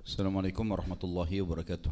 Assalamualaikum warahmatullahi wabarakatuh.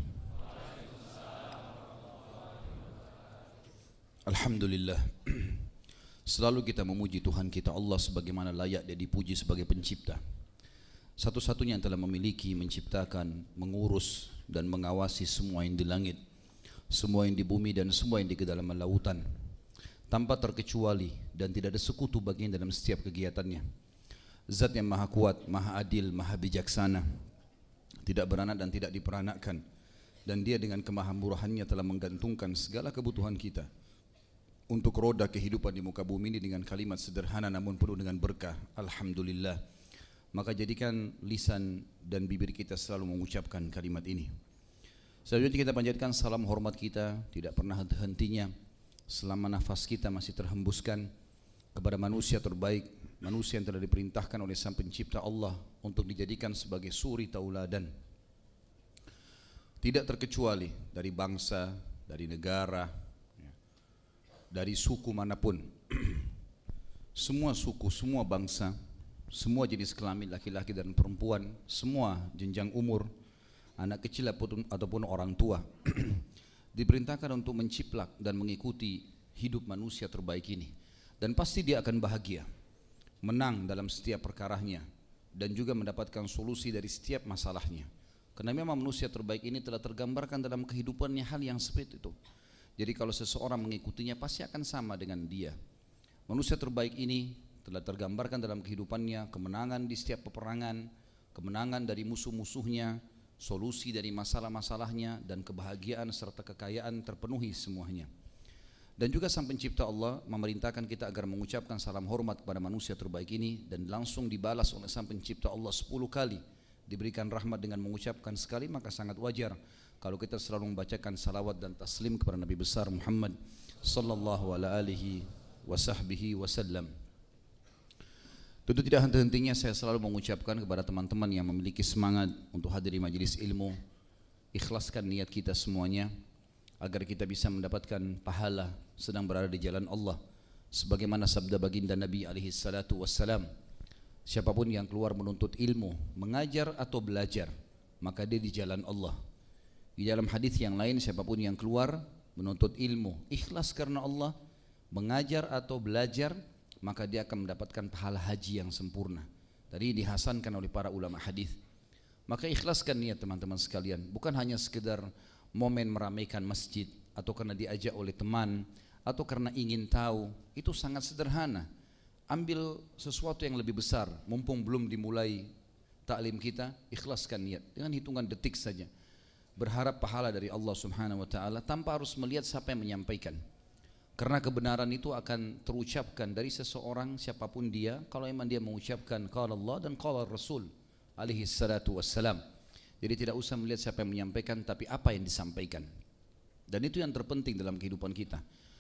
Alhamdulillah. Selalu kita memuji Tuhan kita Allah sebagaimana layak Dia dipuji sebagai pencipta. Satu-satunya yang telah memiliki, menciptakan, mengurus dan mengawasi semua yang di langit, semua yang di bumi dan semua yang di kedalaman lautan, tanpa terkecuali dan tidak ada sekutu baginya dalam setiap kegiatannya. Zat yang maha kuat, maha adil, maha bijaksana, tidak beranak dan tidak diperanakkan, dan Dia dengan kemahamurahannya telah menggantungkan segala kebutuhan kita untuk roda kehidupan di muka bumi ini dengan kalimat sederhana namun penuh dengan berkah. Alhamdulillah. Maka jadikan lisan dan bibir kita selalu mengucapkan kalimat ini. Selanjutnya kita panjatkan salam hormat kita tidak pernah hentinya selama nafas kita masih terhembuskan kepada manusia terbaik, manusia yang telah diperintahkan oleh Sang Pencipta Allah untuk dijadikan sebagai suri tauladan. Tidak terkecuali dari bangsa, dari negara, dari suku manapun. Semua suku, semua bangsa, semua jenis kelamin laki-laki dan perempuan, semua jenjang umur, anak kecil ataupun orang tua diperintahkan untuk menciplak dan mengikuti hidup manusia terbaik ini. Dan pasti dia akan bahagia, menang dalam setiap perkaranya, dan juga mendapatkan solusi dari setiap masalahnya. Karena memang manusia terbaik ini telah tergambarkan dalam kehidupannya hal yang seperti itu. Jadi kalau seseorang mengikutinya pasti akan sama dengan dia. Manusia terbaik ini telah tergambarkan dalam kehidupannya kemenangan di setiap peperangan, kemenangan dari musuh-musuhnya, solusi dari masalah-masalahnya, dan kebahagiaan serta kekayaan terpenuhi semuanya. Dan juga Sang Pencipta Allah memerintahkan kita agar mengucapkan salam hormat kepada manusia terbaik ini, dan langsung dibalas oleh Sang Pencipta Allah 10 kali. Diberikan rahmat dengan mengucapkan sekali, maka sangat wajar kalau kita selalu membacakan salawat dan taslim kepada Nabi besar Muhammad sallallahu alaihi wasallam. Tentu tidak henti-hentinya saya selalu mengucapkan kepada teman-teman yang memiliki semangat untuk hadiri majelis ilmu, ikhlaskan niat kita semuanya agar kita bisa mendapatkan pahala sedang berada di jalan Allah. Sebagaimana sabda baginda Nabi alaihi salatu wassalam, siapapun yang keluar menuntut ilmu, mengajar atau belajar, maka dia di jalan Allah. Di dalam hadis yang lain, siapapun yang keluar menuntut ilmu, ikhlas karena Allah, mengajar atau belajar, maka dia akan mendapatkan pahala haji yang sempurna. Tadi dihasankan oleh para ulama hadis. Maka ikhlaskan niat teman-teman sekalian, bukan hanya sekedar momen meramaikan masjid, atau karena diajak oleh teman, atau karena ingin tahu. Itu sangat sederhana. Ambil sesuatu yang lebih besar, mumpung belum dimulai taklim kita, ikhlaskan niat dengan hitungan detik saja. Berharap pahala dari Allah Subhanahu wa taala tanpa harus melihat siapa yang menyampaikan. Karena kebenaran itu akan terucapkan dari seseorang siapapun dia kalau memang dia mengucapkan qala Allah dan qala Rasul alaihi salatu wassalam. Jadi tidak usah melihat siapa yang menyampaikan, tapi apa yang disampaikan. Dan itu yang terpenting dalam kehidupan kita.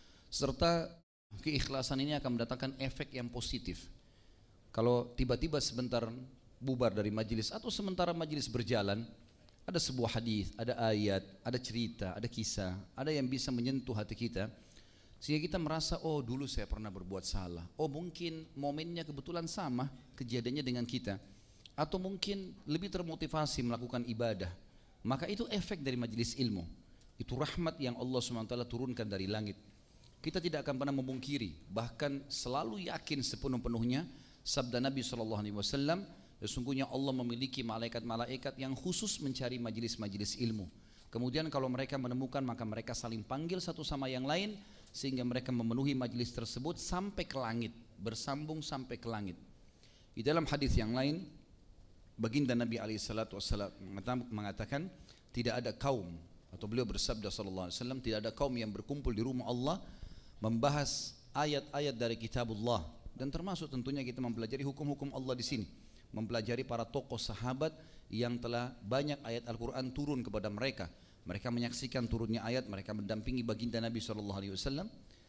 Serta keikhlasan ini akan mendatangkan efek yang positif. Kalau tiba-tiba sebentar bubar dari majelis atau sementara majelis berjalan, ada sebuah hadis, ada ayat, ada cerita, ada kisah, ada yang bisa menyentuh hati kita, sehingga kita merasa, oh dulu saya pernah berbuat salah, oh mungkin momennya kebetulan sama kejadiannya dengan kita, atau mungkin lebih termotivasi melakukan ibadah. Maka itu efek dari majelis ilmu. Itu rahmat yang Allah SWT turunkan dari langit. Kita tidak akan pernah memungkiri, bahkan selalu yakin sepenuh-penuhnya sabda Nabi SAW, sesungguhnya Allah memiliki malaikat-malaikat yang khusus mencari majelis-majelis ilmu. Kemudian kalau mereka menemukan, maka mereka saling panggil satu sama yang lain, sehingga mereka memenuhi majelis tersebut sampai ke langit, bersambung sampai ke langit. Di dalam hadis yang lain, baginda Nabi SAW mengatakan, tidak ada kaum, atau beliau bersabda SAW, tidak ada kaum yang berkumpul di rumah Allah membahas ayat-ayat dari kitabullah, dan termasuk tentunya kita mempelajari hukum-hukum Allah di sini, mempelajari para tokoh sahabat yang telah banyak ayat Al-Quran turun kepada mereka. Mereka menyaksikan turunnya ayat, mereka mendampingi baginda Nabi SAW,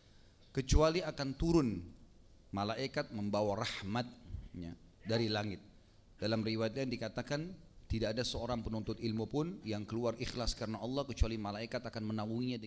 kecuali akan turun malaikat membawa rahmatnya dari langit. Dalam riwayat yang dikatakan, tidak ada seorang penuntut ilmu pun yang keluar ikhlas karena Allah, kecuali malaikat akan menaunginya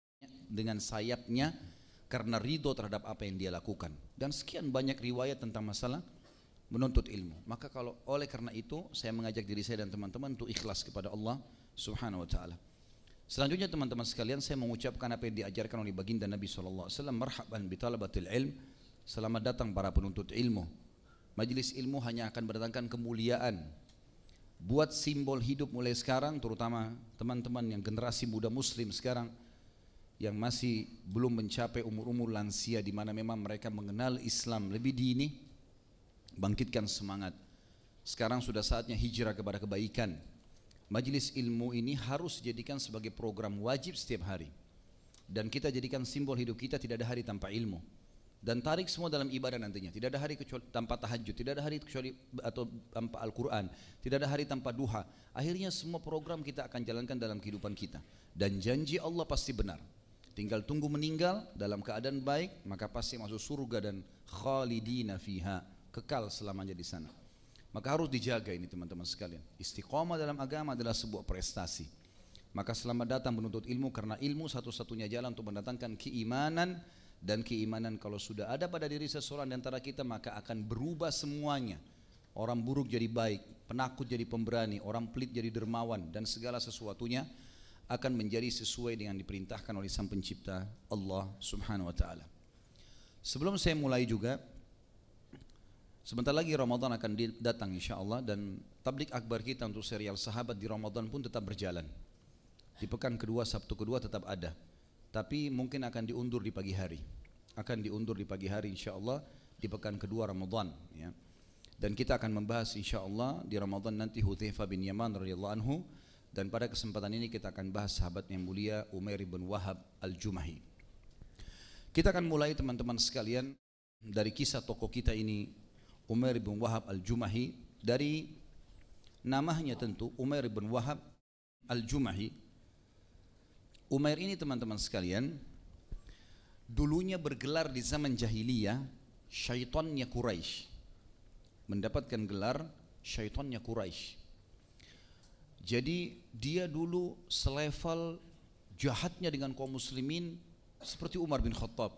dengan sayapnya karena ridho terhadap apa yang dia lakukan. Dan sekian banyak riwayat tentang masalah menuntut ilmu. Maka oleh karena itu saya mengajak diri saya dan teman-teman untuk ikhlas kepada Allah Subhanahu wa taala. Selanjutnya teman-teman sekalian, saya mengucapkan apa yang diajarkan oleh baginda Nabi SAW. Marhaban bi talabatil ilm, selamat datang para penuntut ilmu. Majelis ilmu hanya akan mendatangkan kemuliaan. Buat simbol hidup mulai sekarang, terutama teman-teman yang generasi muda muslim sekarang yang masih belum mencapai umur-umur lansia, di mana memang mereka mengenal Islam lebih dini, bangkitkan semangat. Sekarang sudah saatnya hijrah kepada kebaikan. Majelis ilmu ini harus dijadikan sebagai program wajib setiap hari, dan kita jadikan simbol hidup kita. Tidak ada hari tanpa ilmu, dan tarik semua dalam ibadah nantinya. Tidak ada hari kecuali tanpa tahajud, tidak ada hari kecuali atau tanpa Al-Quran, tidak ada hari tanpa duha. Akhirnya semua program kita akan jalankan dalam kehidupan kita, dan janji Allah pasti benar. Tinggal tunggu meninggal dalam keadaan baik, maka pasti masuk surga dan khalidina fiha, kekal selamanya di sana. Maka harus dijaga ini teman-teman sekalian. Istiqamah dalam agama adalah sebuah prestasi. Maka selamat datang menuntut ilmu, karena ilmu satu-satunya jalan untuk mendatangkan keimanan. Dan keimanan kalau sudah ada pada diri seseorang di antara kita, maka akan berubah semuanya. Orang buruk jadi baik, penakut jadi pemberani, orang pelit jadi dermawan, dan segala sesuatunya akan menjadi sesuai dengan diperintahkan oleh Sang Pencipta Allah Subhanahu wa taala. Sebelum saya mulai juga, sebentar lagi Ramadan akan datang insyaallah, dan tablik akbar kita untuk serial sahabat di Ramadan pun tetap berjalan. Di pekan kedua, Sabtu kedua tetap ada. Tapi mungkin akan diundur di pagi hari. Akan diundur di pagi hari insyaallah di pekan kedua Ramadan, ya. Dan kita akan membahas insyaallah di Ramadan nanti Hudzaifah bin Yaman radhiyallahu anhu, dan pada kesempatan ini kita akan bahas sahabat yang mulia Umair bin Wahab Al-Jumahi. Kita akan mulai teman-teman sekalian dari kisah tokoh kita ini, Umair bin Wahab Al-Jumahi. Dari namanya tentu Umair bin Wahab Al-Jumahi. Umair ini teman-teman sekalian dulunya bergelar di zaman jahiliyah syaitannya Quraisy, mendapatkan gelar syaitannya Quraisy. Jadi dia dulu selevel jahatnya dengan kaum muslimin seperti Umar bin Khattab,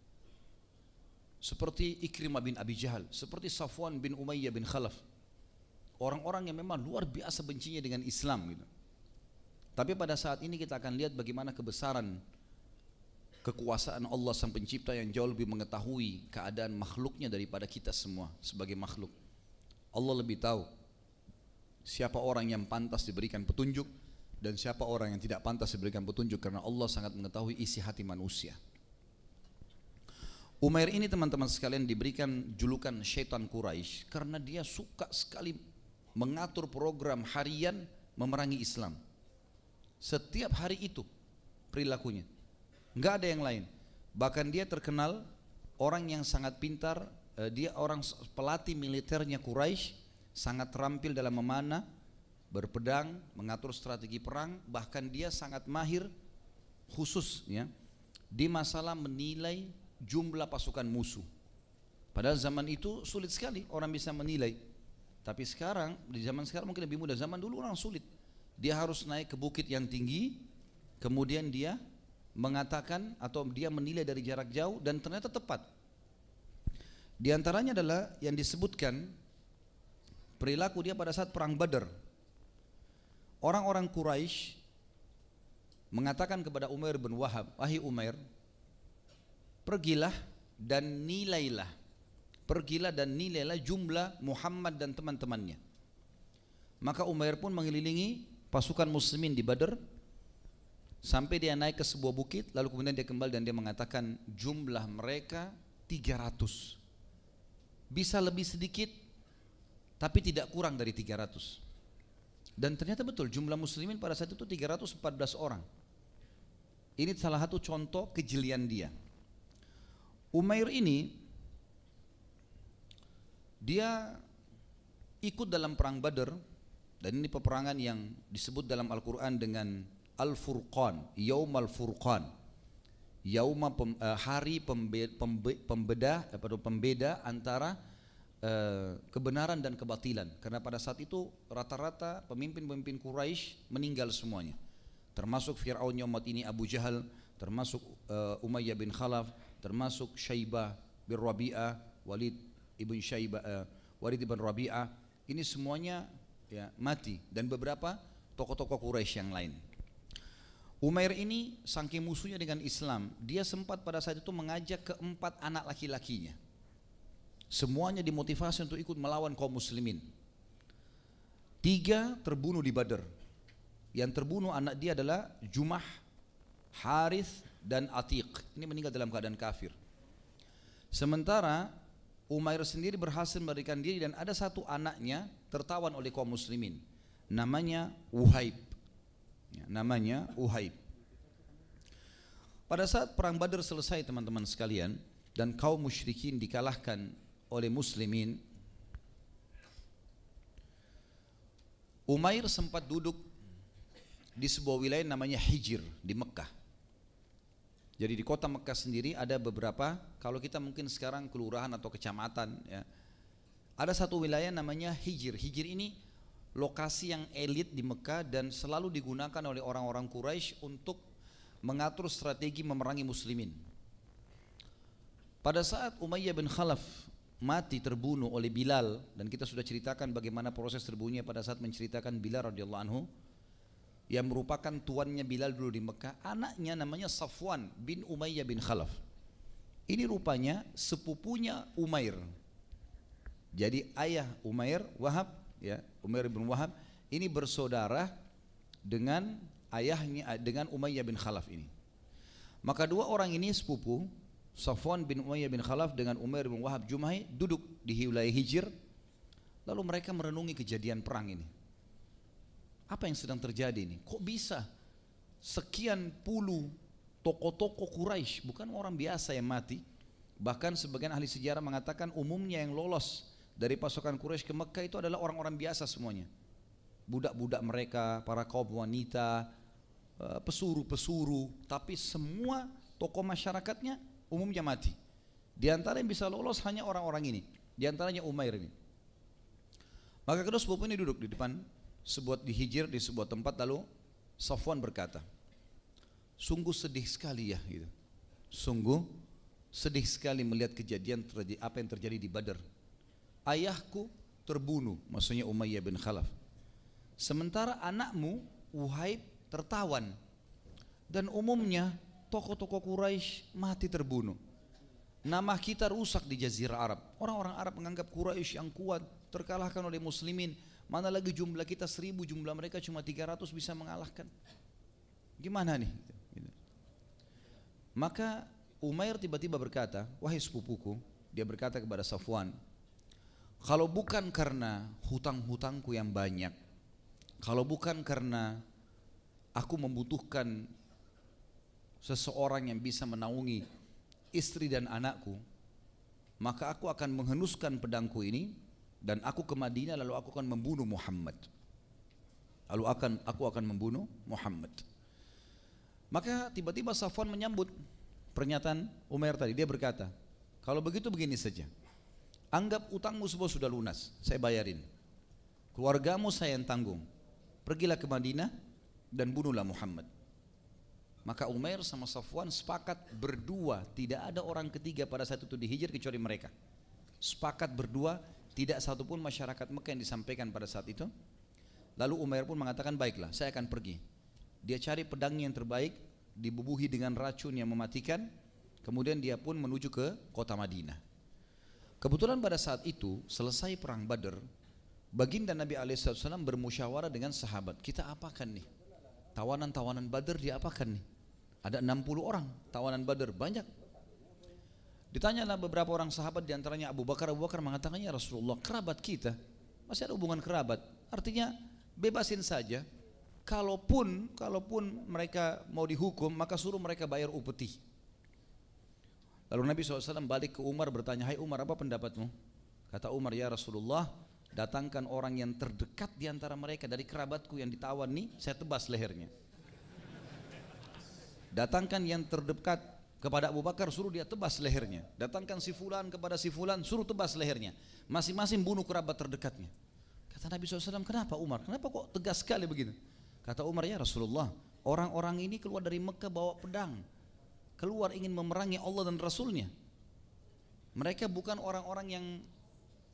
seperti Ikrimah bin Abi Jahal, seperti Safwan bin Umayyah bin Khalaf. Orang-orang yang memang luar biasa bencinya dengan Islam gitu. Tapi pada saat ini kita akan lihat bagaimana kebesaran kekuasaan Allah Sang Pencipta yang jauh lebih mengetahui keadaan makhluknya daripada kita semua sebagai makhluk. Allah lebih tahu siapa orang yang pantas diberikan petunjuk dan siapa orang yang tidak pantas diberikan petunjuk, karena Allah sangat mengetahui isi hati manusia. Umair ini teman-teman sekalian diberikan julukan syaitan Quraisy karena dia suka sekali mengatur program harian memerangi Islam. Setiap hari itu perilakunya, nggak ada yang lain. Bahkan dia terkenal orang yang sangat pintar. Dia orang pelatih militernya Quraisy, sangat terampil dalam memanah, berpedang, mengatur strategi perang. Bahkan dia sangat mahir khusus ya di masalah menilai jumlah pasukan musuh. Padahal zaman itu sulit sekali orang bisa menilai. Tapi sekarang, di zaman sekarang mungkin lebih mudah. Zaman dulu orang sulit. Dia harus naik ke bukit yang tinggi, kemudian dia mengatakan atau dia menilai dari jarak jauh, dan ternyata tepat. Di antaranya adalah yang disebutkan perilaku dia pada saat perang Badar. Orang-orang Quraisy mengatakan kepada Umair bin Wahab, "Wahai Umair, pergilah dan nilailah jumlah Muhammad dan teman-temannya." Maka Umair pun mengelilingi pasukan muslimin di Badar sampai dia naik ke sebuah bukit, lalu kemudian dia kembali dan dia mengatakan jumlah mereka 300. Bisa lebih sedikit tapi tidak kurang dari 300. Dan ternyata betul jumlah muslimin pada saat itu 314 orang. Ini salah satu contoh kejelian dia. Umair ini dia ikut dalam perang Badar, dan ini peperangan yang disebut dalam Al-Quran dengan Al-Furqan, Yaum Al-Furqan, hari pembeda antara kebenaran dan kebatilan. Karena pada saat itu rata-rata pemimpin-pemimpin Quraisy meninggal semuanya, termasuk Fir'aunnya umat ini Abu Jahal, termasuk Umayyah bin Khalaf, termasuk Syaibah bin Rabi'ah, Walid ibn Syaibah, Walid bin Rabi'ah, ini semuanya ya mati, dan beberapa tokoh-tokoh Quraisy yang lain. Umair ini saking musuhnya dengan Islam, dia sempat pada saat itu mengajak keempat anak laki-lakinya. Semuanya dimotivasi untuk ikut melawan kaum muslimin. 3 terbunuh di Badar. Yang terbunuh anak dia adalah Jumah, Harith, dan Atiq. Ini meninggal dalam keadaan kafir. Sementara Umair sendiri berhasil melarikan diri, dan ada satu anaknya tertawan oleh kaum muslimin. Namanya Uhaib. Namanya Uhaib. Pada saat perang Badar selesai teman-teman sekalian, dan kaum musyrikin dikalahkan oleh muslimin, Umair sempat duduk di sebuah wilayah namanya Hijr di Mekah. Jadi di kota Mekah sendiri ada beberapa, kalau kita mungkin sekarang kelurahan atau kecamatan ya, ada satu wilayah namanya Hijr. Hijr ini lokasi yang elit di Mekah dan selalu digunakan oleh orang-orang Quraisy untuk mengatur strategi memerangi muslimin. Pada saat Umayyah bin Khalaf mati terbunuh oleh Bilal, dan kita sudah ceritakan bagaimana proses terbunuhnya pada saat menceritakan Bilal radhiyallahu anhu yang merupakan tuannya Bilal dulu di Mekah. Anaknya namanya Safwan bin Umayyah bin Khalaf. Ini rupanya sepupunya Umair. Jadi ayah Umair, Wahab ya, Umair bin Wahab ini bersaudara dengan ayahnya, dengan Umayyah bin Khalaf ini. Maka dua orang ini sepupu, Safwan bin Umayyah bin Khalaf dengan Umair bin Wahab Jumai, duduk di wilayah Hijr. Lalu mereka merenungi kejadian perang ini. Apa yang sedang terjadi ini? Kok bisa sekian puluh tokoh-tokoh Quraisy, bukan orang biasa yang mati. Bahkan sebagian ahli sejarah mengatakan umumnya yang lolos dari pasukan Quraisy ke Mekah itu adalah orang-orang biasa semuanya. Budak-budak mereka, para kaum wanita, pesuruh-pesuruh, tapi semua tokoh masyarakatnya umumnya mati. Di antara yang bisa lolos hanya orang-orang ini, di antaranya Umair ini. Maka kedua sepupu ini duduk di depan di Hijr, di sebuah tempat. Lalu Safwan berkata, sungguh sedih sekali ya gitu. Sungguh sedih sekali melihat kejadian apa yang terjadi di Badar. Ayahku terbunuh, maksudnya Umayyah bin Khalaf. Sementara anakmu Uhaib tertawan. Dan umumnya tokoh-tokoh Quraisy mati terbunuh. Nama kita rusak di Jazirah Arab. Orang-orang Arab menganggap Quraisy yang kuat, terkalahkan oleh muslimin. Mana lagi jumlah kita 1000, jumlah mereka cuma 300 bisa mengalahkan. Gimana nih? Maka Umair tiba-tiba berkata, wahai sepupuku, dia berkata kepada Safwan, kalau bukan karena hutang-hutangku yang banyak, kalau bukan karena aku membutuhkan seseorang yang bisa menaungi istri dan anakku, maka aku akan menghenuskan pedangku ini dan aku ke Madinah, lalu aku akan membunuh Muhammad. Aku akan membunuh Muhammad. Maka tiba-tiba Safwan menyambut pernyataan Umair tadi. Dia berkata, kalau begitu begini saja, anggap utangmu semua sudah lunas, saya bayarin. Keluargamu saya yang tanggung. Pergilah ke Madinah dan bunuhlah Muhammad. Maka Umair sama Safwan sepakat berdua, tidak ada orang ketiga pada saat itu di Hijr kecuali mereka. Sepakat berdua, tidak satupun masyarakat Mekah yang disampaikan pada saat itu. Lalu Umair pun mengatakan, baiklah, saya akan pergi. Dia cari pedangnya yang terbaik, dibubuhi dengan racun yang mematikan. Kemudian dia pun menuju ke kota Madinah. Kebetulan pada saat itu selesai perang Badar, baginda Nabi SAW bermusyawarah dengan sahabat, kita apakan nih? Tawanan-tawanan Badar diapakan nih? Ada 60 orang tawanan Badar, banyak. Ditanyalah beberapa orang sahabat, diantaranya Abu Bakar. Abu Bakar mengatakan, ya Rasulullah, kerabat kita, masih ada hubungan kerabat, artinya bebasin saja. Kalaupun mereka mau dihukum, maka suruh mereka bayar upeti. Lalu Nabi SAW balik ke Umar bertanya, hai Umar, apa pendapatmu? Kata Umar, ya Rasulullah, datangkan orang yang terdekat di antara mereka dari kerabatku yang ditawan nih, saya tebas lehernya. Datangkan yang terdekat kepada Abu Bakar, suruh dia tebas lehernya. Datangkan si fulan kepada si fulan, suruh tebas lehernya. Masing-masing bunuh kerabat terdekatnya. Kata Nabi SAW, kenapa Umar? Kenapa kok tegas sekali begitu? Kata Umar, ya Rasulullah, orang-orang ini keluar dari Mekah bawa pedang, keluar ingin memerangi Allah dan Rasulnya. Mereka bukan orang-orang yang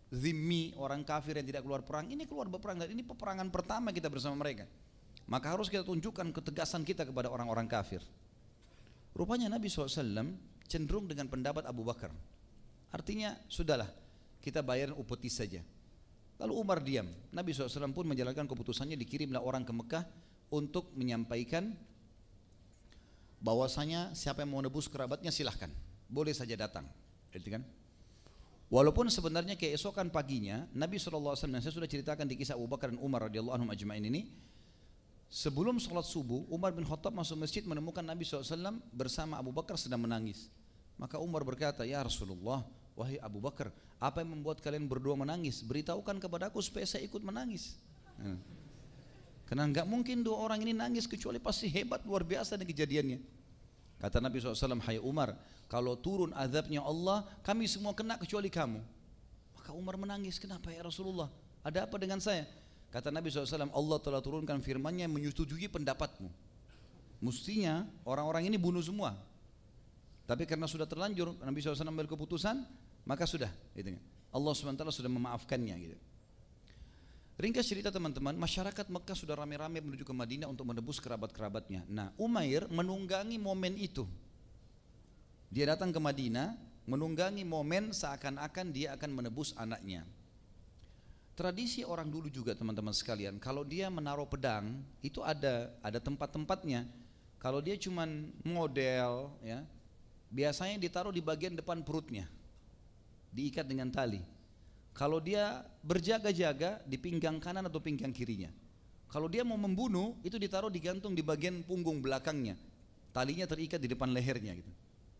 zimmi, orang kafir yang tidak keluar perang, ini keluar berperang, dan ini peperangan pertama kita bersama mereka. Maka harus kita tunjukkan ketegasan kita kepada orang-orang kafir. Rupanya Nabi SAW cenderung dengan pendapat Abu Bakar. Artinya sudahlah, kita bayarin upeti saja. Lalu Umar diam. Nabi SAW pun menjalankan keputusannya, dikirimlah orang ke Mekah untuk menyampaikan bahwasanya siapa yang mau nebus kerabatnya silahkan, boleh saja datang. Gitu kan? Walaupun sebenarnya keesokan paginya Nabi SAW, saya sudah ceritakan di kisah Abu Bakar dan Umar radhiyallahu anhum ajma'in ini, sebelum sholat subuh Umar bin Khattab masuk masjid menemukan Nabi SAW bersama Abu Bakar sedang menangis. Maka Umar berkata, ya Rasulullah, wahai Abu Bakar, apa yang membuat kalian berdua menangis? Beritahukan kepada aku supaya saya ikut menangis. Karena enggak mungkin dua orang ini nangis kecuali pasti hebat, luar biasa nih kejadiannya. Kata Nabi SAW, hai Umar, kalau turun azabnya Allah, kami semua kena kecuali kamu. Maka Umar menangis, kenapa ya Rasulullah? Ada apa dengan saya? Kata Nabi SAW, Allah telah turunkan firman-Nya menyetujui pendapatmu. Mestinya orang-orang ini bunuh semua. Tapi karena sudah terlanjur, Nabi SAW ambil keputusan, maka sudah. Gitu. Allah SWT sudah memaafkannya. Gitu. Ringkas cerita teman-teman, masyarakat Mekah sudah rame-rame menuju ke Madinah untuk menebus kerabat-kerabatnya. Nah, Umair menunggangi momen itu. Dia datang ke Madinah, menunggangi momen seakan-akan dia akan menebus anaknya. Tradisi orang dulu juga teman-teman sekalian, kalau dia menaruh pedang, itu ada tempat-tempatnya. Kalau dia cuman model, ya, biasanya ditaruh di bagian depan perutnya, diikat dengan tali. Kalau dia berjaga-jaga di pinggang kanan atau pinggang kirinya. Kalau dia mau membunuh, itu ditaruh digantung di bagian punggung belakangnya. Talinya terikat di depan lehernya gitu.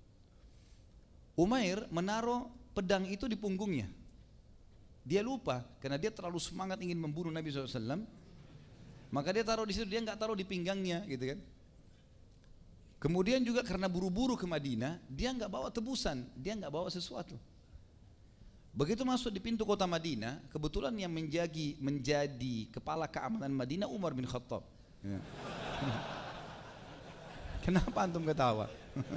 Umair menaruh pedang itu di punggungnya. Dia lupa karena dia terlalu semangat ingin membunuh Nabi SAW. Maka dia taruh di situ, dia nggak taruh di pinggangnya gitu kan. Kemudian juga karena buru-buru ke Madinah, dia nggak bawa tebusan, dia nggak bawa sesuatu. Begitu masuk di pintu kota Madinah, kebetulan yang menjadi kepala keamanan Madinah Umar bin Khattab. Ya. Kenapa antum ketawa?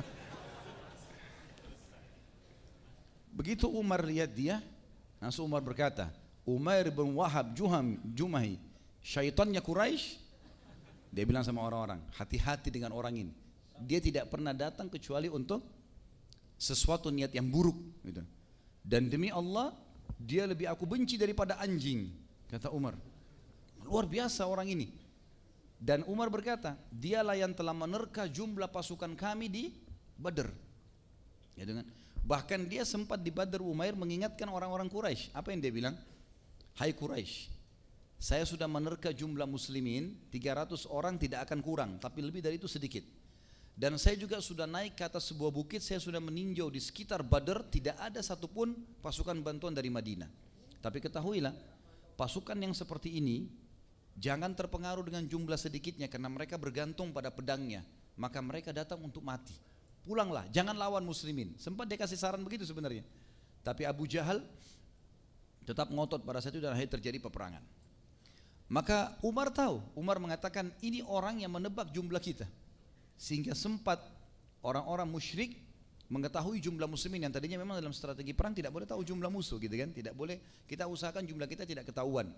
Begitu Umar lihat dia, langsung Umar berkata, Umair bin Wahab Jumahi, syaitannya Quraisy. Dia bilang sama orang-orang, hati-hati dengan orang ini. Dia tidak pernah datang kecuali untuk sesuatu niat yang buruk gitu. Dan demi Allah, dia lebih aku benci daripada anjing, kata Umar. Luar biasa orang ini. Dan Umar berkata, dialah yang telah menerka jumlah pasukan kami di Badr. Ya, dengan bahkan dia sempat di Badr, Umair mengingatkan orang-orang Quraisy. Apa yang dia bilang? Hai Quraisy, saya sudah menerka jumlah muslimin 300 orang tidak akan kurang, tapi lebih dari itu sedikit. Dan saya juga sudah naik ke atas sebuah bukit, saya sudah meninjau di sekitar Badr, tidak ada satupun pasukan bantuan dari Madinah. Tapi ketahuilah, pasukan yang seperti ini jangan terpengaruh dengan jumlah sedikitnya, karena mereka bergantung pada pedangnya. Maka mereka datang untuk mati. Pulanglah, jangan lawan muslimin. Sempat dia kasih saran begitu sebenarnya. Tapi Abu Jahal tetap ngotot pada saat itu dan akhirnya terjadi peperangan. Maka Umar tahu, Umar mengatakan ini orang yang menebak jumlah kita. Sehingga sempat orang-orang musyrik mengetahui jumlah muslimin yang tadinya memang dalam strategi perang tidak boleh tahu jumlah musuh gitu kan, tidak boleh, kita usahakan jumlah kita tidak ketahuan.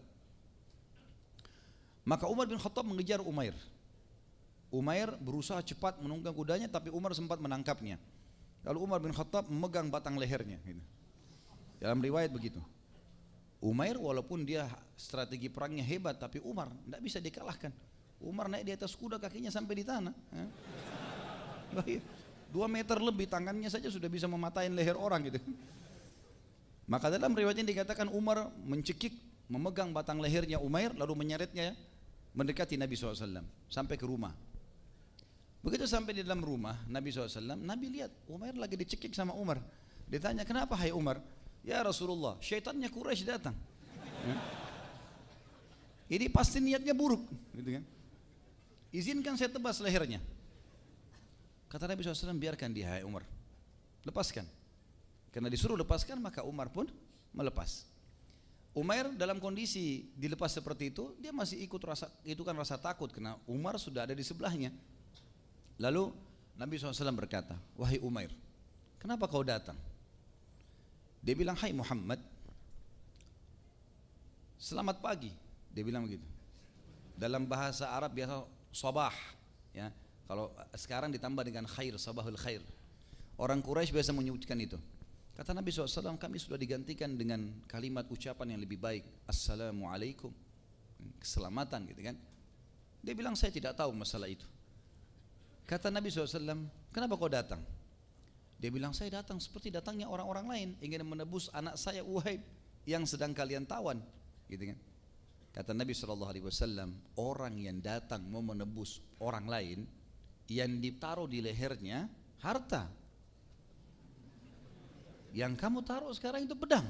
Maka Umar bin Khattab mengejar Umair. Umair berusaha cepat menunggang kudanya, tapi Umar sempat menangkapnya. Lalu Umar bin Khattab memegang batang lehernya gitu. Dalam riwayat begitu. Umair walaupun dia strategi perangnya hebat, tapi Umar tidak bisa dikalahkan. Umar naik di atas kuda, kakinya sampai di tanah. 2 meter lebih, tangannya saja sudah bisa mematahin leher orang gitu. Maka dalam riwayat ini dikatakan Umar mencekik, memegang batang lehernya Umair, lalu menyeretnya mendekati Nabi SAW sampai ke rumah. Begitu sampai di dalam rumah Nabi SAW, Nabi lihat Umair lagi dicekik sama Umar. Ditanya, kenapa hai Umar? Ya Rasulullah, syaitannya Quraisy datang. Ini pasti niatnya buruk gitu kan. Izinkan saya tebas lehernya. Kata Nabi SAW, biarkan dia hai Umar, lepaskan. Karena disuruh lepaskan, maka Umar pun melepas. Umair dalam kondisi dilepas seperti itu, dia masih itu kan rasa takut karena Umar sudah ada di sebelahnya. Lalu Nabi SAW berkata, wahai Umair, kenapa kau datang? Dia bilang, hai Muhammad, Selamat pagi, dia bilang begitu. Dalam bahasa Arab biasa sabah, ya. Kalau sekarang ditambah dengan khair, sabahul khair. Orang Quraisy biasa menyebutkan itu. Kata Nabi SAW, kami sudah digantikan dengan kalimat ucapan yang lebih baik, assalamualaikum, keselamatan gitu kan. Dia bilang saya tidak tahu masalah itu. Kata Nabi SAW, kenapa kau datang? Dia bilang saya datang seperti datangnya orang-orang lain, ingin menebus anak saya Uhaib yang sedang kalian tawan, gitu kan. Kata Nabi SAW, orang yang datang mau menebus orang lain, yang ditaruh di lehernya harta. Yang kamu taruh sekarang itu pedang.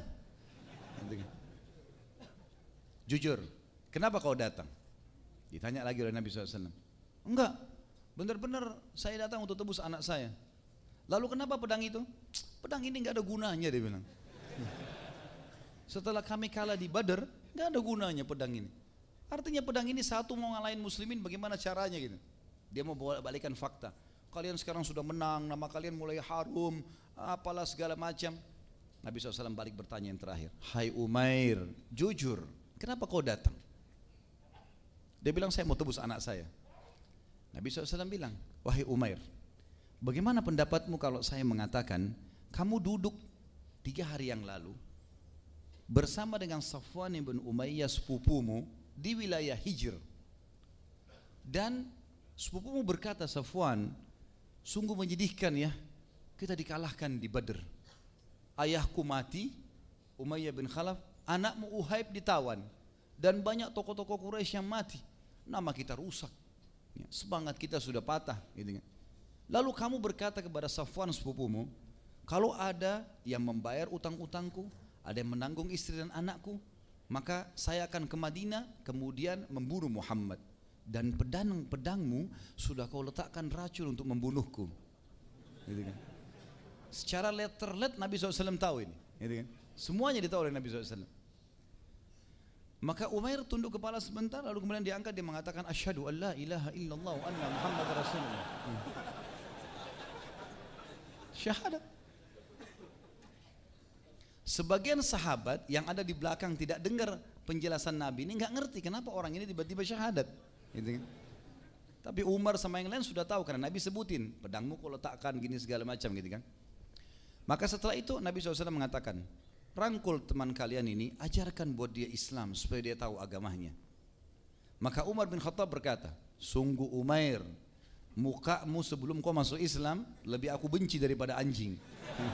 Jujur, kenapa kau datang? Ditanya lagi oleh Nabi SAW. Enggak, benar-benar saya datang untuk tebus anak saya. Lalu kenapa pedang itu? Pedang ini enggak ada gunanya, dia bilang. Setelah kami kalah di Badar, enggak ada gunanya pedang ini. Artinya pedang ini satu mau ngalahin muslimin, bagaimana caranya gitu. Dia mau balikan fakta. Kalian sekarang sudah menang, nama kalian mulai harum, apalah segala macam. Nabi SAW balik bertanya yang terakhir, hai Umair, jujur, kenapa kau datang? Dia bilang saya mau tebus anak saya. Nabi SAW bilang, wahai Umair, bagaimana pendapatmu kalau saya mengatakan kamu duduk 3 hari yang lalu bersama dengan Safwan ibn Umayyah sepupumu di wilayah Hijr, dan sepupumu berkata, Safwan, sungguh menyedihkan ya, kita dikalahkan di Badr. Ayahku mati, Umayyah bin Khalaf, anakmu Uhaib ditawan, dan banyak tokoh-tokoh Quraisy yang mati. Nama kita rusak, ya, semangat kita sudah patah, gitu kan. Lalu kamu berkata kepada Safwan sepupumu, kalau ada yang membayar utang-utangku, ada yang menanggung istri dan anakku, maka saya akan ke Madinah kemudian membunuh Muhammad, dan pedangmu sudah kau letakkan racun untuk membunuhku, gitu kan. Secara letterlet Nabi SAW tahu ini, gitu kan. Semuanya ditahu oleh Nabi SAW. Maka Umair tunduk kepala sebentar, lalu kemudian diangkat, dia mengatakan asyhadu an la ilaha illallah wa anna Muhammad rasulullah. Syahadat. Sebagian sahabat yang ada di belakang tidak dengar penjelasan Nabi ini, nggak ngerti kenapa orang ini tiba-tiba syahadat, gitu kan. Tapi Umar sama yang lain sudah tahu karena Nabi sebutin, pedangmu kau letakkan gini segala macam, gitu kan. Maka setelah itu Nabi SAW mengatakan, rangkul teman kalian ini, ajarkan buat dia Islam supaya dia tahu agamanya. Maka Umar bin Khattab berkata, sungguh Umair, mukamu sebelum kau masuk Islam lebih aku benci daripada anjing.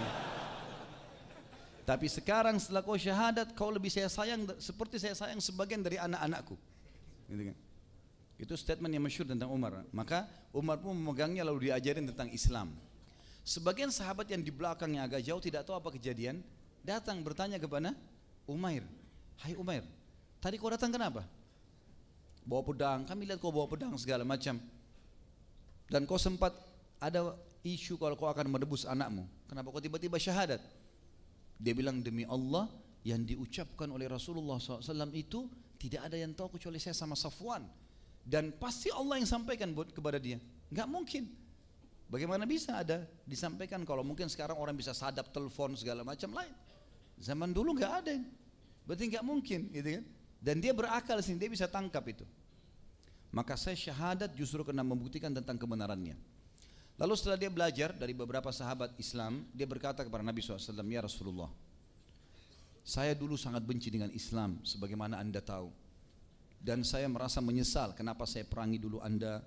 Tapi sekarang setelah kau syahadat, kau lebih saya sayang seperti saya sayang sebagian dari anak-anakku, gitu kan. Itu statement yang masyhur tentang Umar. Maka Umar pun memegangnya lalu diajarin tentang Islam. Sebagian sahabat yang di belakang yang agak jauh tidak tahu apa kejadian, datang bertanya kepada Umair, hai Umair, tadi kau datang kenapa? Bawa pedang, kami lihat kau bawa pedang segala macam, dan kau sempat ada isu kalau kau akan menebus anakmu, kenapa kau tiba-tiba syahadat? Dia bilang, demi Allah, yang diucapkan oleh Rasulullah SAW itu tidak ada yang tahu kecuali saya sama Safwan, dan pasti Allah yang sampaikan kepada dia. Enggak mungkin. Bagaimana bisa ada disampaikan kalau mungkin sekarang orang bisa sadap telepon segala macam lain. Zaman dulu enggak ada. Berarti enggak mungkin, gitu kan? Dan dia berakal sih, dia bisa tangkap itu. Maka saya syahadat justru karena membuktikan tentang kebenarannya. Lalu setelah dia belajar dari beberapa sahabat Islam, dia berkata kepada Nabi SAW, ya Rasulullah, saya dulu sangat benci dengan Islam sebagaimana anda tahu, dan saya merasa menyesal kenapa saya perangi dulu anda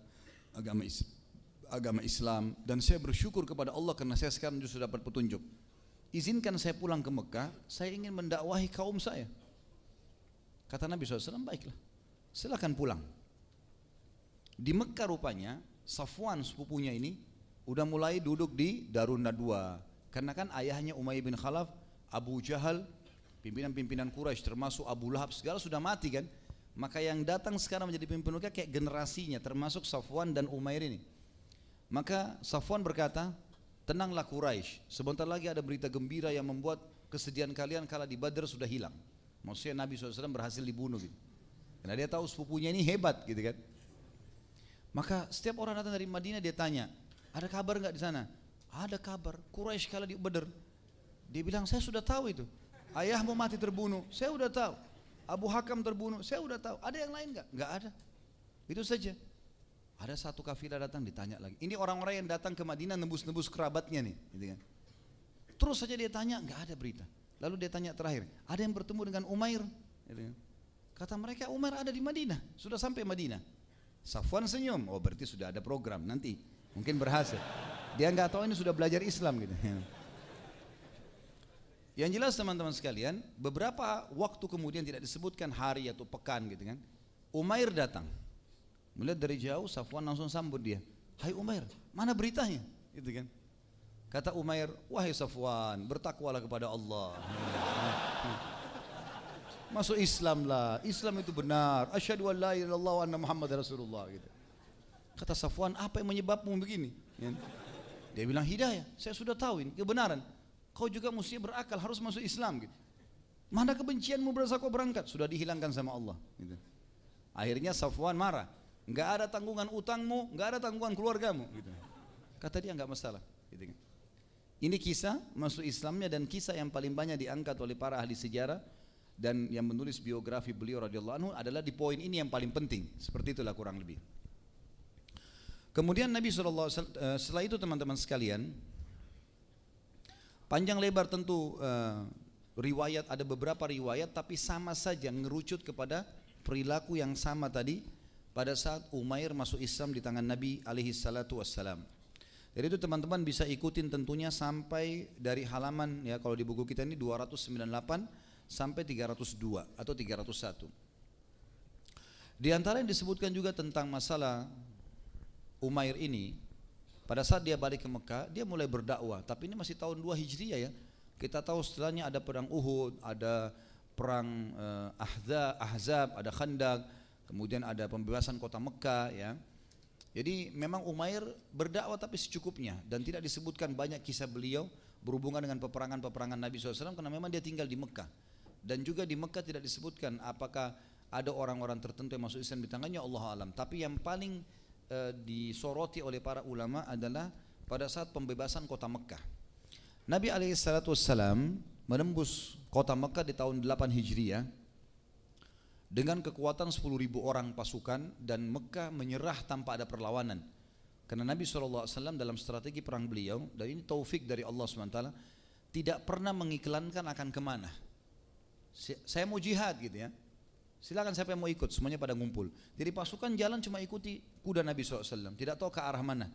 agama Islam, dan saya bersyukur kepada Allah karena saya sekarang justru dapat petunjuk. Izinkan saya pulang ke Mekah, saya ingin mendakwahi kaum saya. Kata Nabi SAW, baiklah, silakan pulang. Di Mekah rupanya Safwan sepupunya ini udah mulai duduk di Darun Nadwa, karena kan ayahnya Umayyah bin Khalaf, Abu Jahal, pimpinan-pimpinan Quraisy termasuk Abu Lahab segala sudah mati kan. Maka yang datang sekarang menjadi pemimpin Mekah kayak generasinya, termasuk Safwan dan Umair ini. Maka Safwan berkata, tenanglah Quraisy, sebentar lagi ada berita gembira yang membuat kesedihan kalian kala di Badr sudah hilang. Maksudnya Nabi SAW berhasil dibunuh gitu. Karena dia tahu sepupunya ini hebat gitu kan. Maka setiap orang datang dari Madinah dia tanya, ada kabar enggak di sana? Ada kabar, Quraisy kala di Badr. Dia bilang, saya sudah tahu itu. Ayahmu mati terbunuh, saya sudah tahu. Abu Hakam terbunuh, saya udah tahu. Ada yang lain nggak? Nggak ada. Itu saja. Ada satu kafilah datang, ditanya lagi. Ini orang-orang yang datang ke Madinah nembus-nembus kerabatnya nih, gitu kan. Terus saja dia tanya, nggak ada berita. Lalu dia tanya terakhir, ada yang bertemu dengan Umair? Gitu kan. Kata mereka, Umair ada di Madinah, sudah sampai Madinah. Safwan senyum, oh berarti sudah ada program nanti, mungkin berhasil. Dia nggak tahu ini sudah belajar Islam gitu. Yang jelas teman-teman sekalian, beberapa waktu kemudian tidak disebutkan hari atau pekan gitu kan. Umair datang. Melihat dari jauh, Safwan langsung sambut dia. Hai Umair, mana beritanya? Gitu kan. Kata Umair, wahai Safwan, bertakwalah kepada Allah. Masuk Islam lah, Islam itu benar. Asyhadu an la ilaha illallah wa anna Muhammad Rasulullah gitu. Kata Safwan, apa yang menyebabmu begini? Dia bilang hidayah, saya sudah tahu ini kebenaran. Kau juga mesti berakal, harus masuk Islam gitu. Mana kebencianmu berasa kau berangkat? Sudah dihilangkan sama Allah gitu. Akhirnya Safwan marah. Enggak ada tanggungan utangmu, enggak ada tanggungan keluargamu gitu. Kata dia enggak masalah gitu. Ini kisah masuk Islamnya dan kisah yang paling banyak diangkat oleh para ahli sejarah dan yang menulis biografi beliau radhiyallahu anhu adalah di poin ini yang paling penting. Seperti itulah kurang lebih. Kemudian Nabi SAW, setelah itu teman-teman sekalian, panjang lebar tentu riwayat, ada beberapa riwayat tapi sama saja ngerucut kepada perilaku yang sama tadi pada saat Umair masuk Islam di tangan Nabi alaihi salatu wassalam. Jadi itu teman-teman bisa ikutin tentunya sampai dari halaman ya, kalau di buku kita ini 298 sampai 302 atau 301. Di antara yang disebutkan juga tentang masalah Umair ini, pada saat dia balik ke Mekah, dia mulai berdakwah, tapi ini masih tahun 2 Hijriah ya. Kita tahu setelahnya ada perang Uhud, ada perang Ahzab, ada Khandaq, kemudian ada pembebasan kota Mekah ya. Jadi memang Umair berdakwah tapi secukupnya dan tidak disebutkan banyak kisah beliau berhubungan dengan peperangan-peperangan Nabi SAW karena memang dia tinggal di Mekah. Dan juga di Mekah tidak disebutkan apakah ada orang-orang tertentu yang masuk Islam di tangannya, Allah alam. Tapi yang paling disoroti oleh para ulama adalah pada saat pembebasan kota Mekah. Nabi SAW menembus kota Mekah di tahun 8 Hijriah dengan kekuatan 10.000 orang pasukan dan Mekah menyerah tanpa ada perlawanan. Karena Nabi SAW dalam strategi perang beliau, dan ini taufik dari Allah SWT, tidak pernah mengiklankan akan kemana. Saya mau jihad gitu ya, silakan siapa yang mau ikut, semuanya pada ngumpul. Jadi pasukan jalan cuma ikuti kuda Nabi SAW, tidak tahu ke arah mana.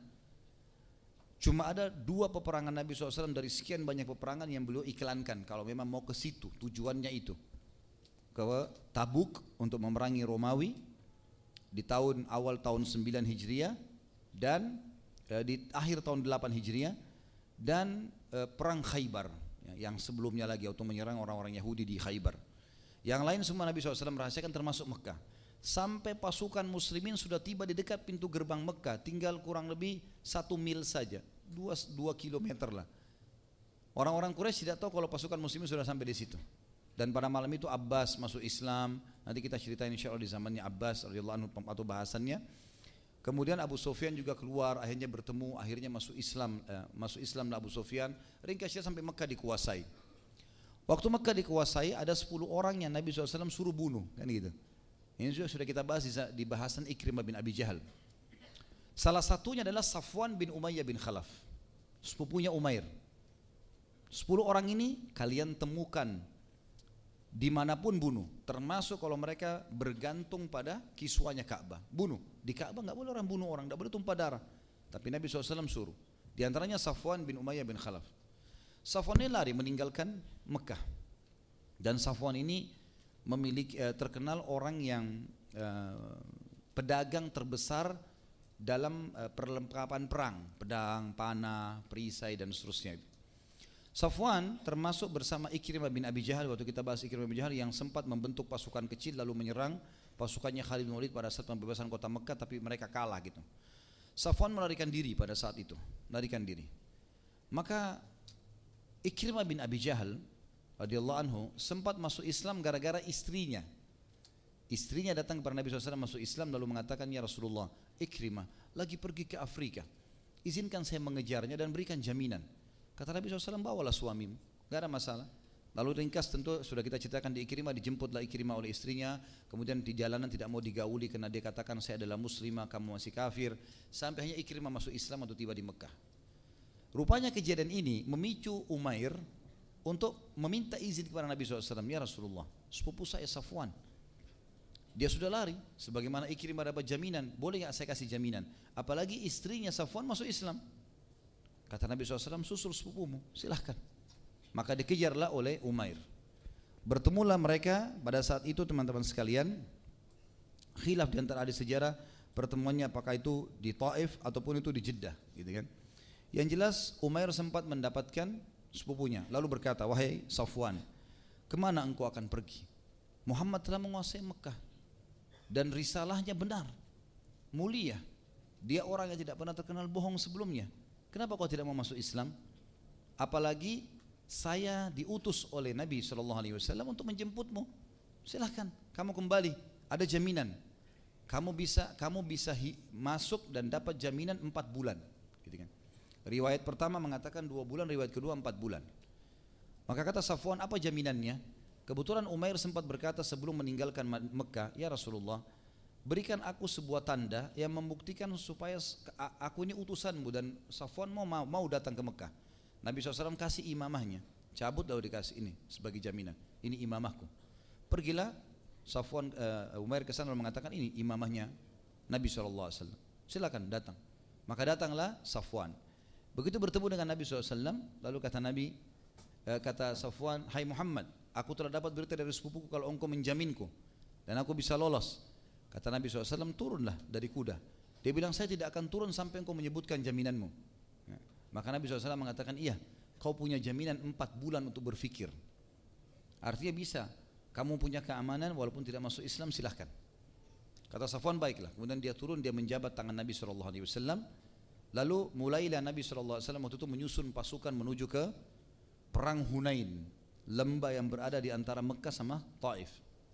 Cuma ada 2 peperangan Nabi SAW dari sekian banyak peperangan yang beliau iklankan kalau memang mau ke situ, tujuannya itu. Ke Tabuk untuk memerangi Romawi di awal tahun 9 Hijriah dan di akhir tahun 8 Hijriah dan perang Khaybar yang sebelumnya lagi untuk menyerang orang-orang Yahudi di Khaybar. Yang lain semua Nabi SAW rahasiakan termasuk Mekah. Sampai pasukan muslimin sudah tiba di dekat pintu gerbang Mekah, tinggal kurang lebih 1 mil saja, 2 kilometer lah. Orang-orang Quraisy tidak tahu kalau pasukan muslimin sudah sampai di situ. Dan pada malam itu Abbas masuk Islam. Nanti kita ceritain insya Allah di zamannya Abbas radhiyallahu anhu atau bahasannya. Kemudian Abu Sufyan juga keluar, akhirnya bertemu, akhirnya masuk Islam. Masuk Islam Abu Sufyan. Ringkasnya sampai Mekah dikuasai. Waktu Mekah dikuasai ada 10 orang yang Nabi SAW suruh bunuh, kan gitu. Ini sudah kita bahas di bahasan Ikrimah bin Abi Jahal. Salah satunya adalah Safwan bin Umayyah bin Khalaf, sepupunya Umair. 10 orang ini kalian temukan dimanapun bunuh, termasuk kalau mereka bergantung pada kiswanya Ka'bah, bunuh. Di Ka'bah nggak boleh orang bunuh orang, nggak boleh tumpah darah. Tapi Nabi SAW suruh. Di antaranya Safwan bin Umayyah bin Khalaf. Safwan ini lari meninggalkan Mekah. Dan Safwan ini memiliki terkenal orang yang pedagang terbesar dalam perlengkapan perang, pedang, panah, perisai dan seterusnya. Safwan termasuk bersama Ikrimah bin Abi Jahal, waktu kita bahas Ikrimah bin Abi Jahal yang sempat membentuk pasukan kecil lalu menyerang pasukannya Khalid bin Walid pada saat pembebasan kota Mekah, tapi mereka kalah gitu. Safwan melarikan diri pada saat itu, melarikan diri. Maka Ikrimah bin Abi Jahal radhiyallahu anhu sempat masuk Islam gara-gara istrinya. Istrinya datang kepada Nabi SAW masuk Islam lalu mengatakan, ya Rasulullah, Ikrimah lagi pergi ke Afrika, izinkan saya mengejarnya dan berikan jaminan. Kata Nabi SAW, bawalah suamimu, gak ada masalah. Lalu ringkas tentu sudah kita ceritakan di Ikrimah, dijemputlah Ikrimah oleh istrinya, kemudian di jalanan tidak mau digauli karena dia katakan saya adalah muslimah, kamu masih kafir, sampai hanya Ikrimah masuk Islam atau tiba di Mekah. Rupanya kejadian ini memicu Umair untuk meminta izin kepada Nabi SAW, ya Rasulullah, sepupu saya Safwan, dia sudah lari, sebagaimana Ikrimah dapat jaminan, boleh nggak saya kasih jaminan? Apalagi istrinya Safwan masuk Islam. Kata Nabi SAW, susul sepupumu, silahkan. Maka dikejarlah oleh Umair. Bertemulah mereka pada saat itu teman-teman sekalian. Khilaf di antara ahli sejarah pertemuannya apakah itu di Taif ataupun itu di Jeddah, gitu kan. Yang jelas Umair sempat mendapatkan sepupunya, lalu berkata, wahai Safwan, kemana engkau akan pergi? Muhammad telah menguasai Mekah dan risalahnya benar, mulia. Dia orang yang tidak pernah terkenal bohong sebelumnya. Kenapa kau tidak mau masuk Islam? Apalagi saya diutus oleh Nabi SAW untuk menjemputmu. Silahkan, kamu kembali. Ada jaminan. Kamu bisa masuk dan dapat jaminan 4 bulan. Gitu kan. Riwayat pertama mengatakan 2 bulan, riwayat kedua 4 bulan. Maka kata Safwan, apa jaminannya? Kebetulan Umair sempat berkata sebelum meninggalkan Mekah, ya Rasulullah, berikan aku sebuah tanda yang membuktikan supaya aku ini utusanmu dan Safwan mau datang ke Mekah. Nabi SAW kasih imamahnya, cabut lalu dikasih ini sebagai jaminan, ini imamahku. Pergilah Safwan, Umair kesana lalu mengatakan ini imamahnya Nabi SAW, silakan datang. Maka datanglah Safwan. Begitu bertemu dengan Nabi SAW, lalu kata Nabi, kata Safwan, hai Muhammad, aku telah dapat berita dari sepupuku kalau engkau menjaminku dan aku bisa lolos. Kata Nabi SAW, turunlah dari kuda. Dia bilang, saya tidak akan turun sampai engkau menyebutkan jaminanmu. Maka Nabi SAW mengatakan, iya, kau punya jaminan 4 bulan untuk berfikir. Artinya bisa, kamu punya keamanan walaupun tidak masuk Islam, silahkan. Kata Safwan, baiklah. Kemudian dia turun, dia menjabat tangan Nabi SAW. Lalu mulailah Nabi SAW waktu itu menyusun pasukan menuju ke perang Hunain, lembah yang berada di antara Mekah sama Taif.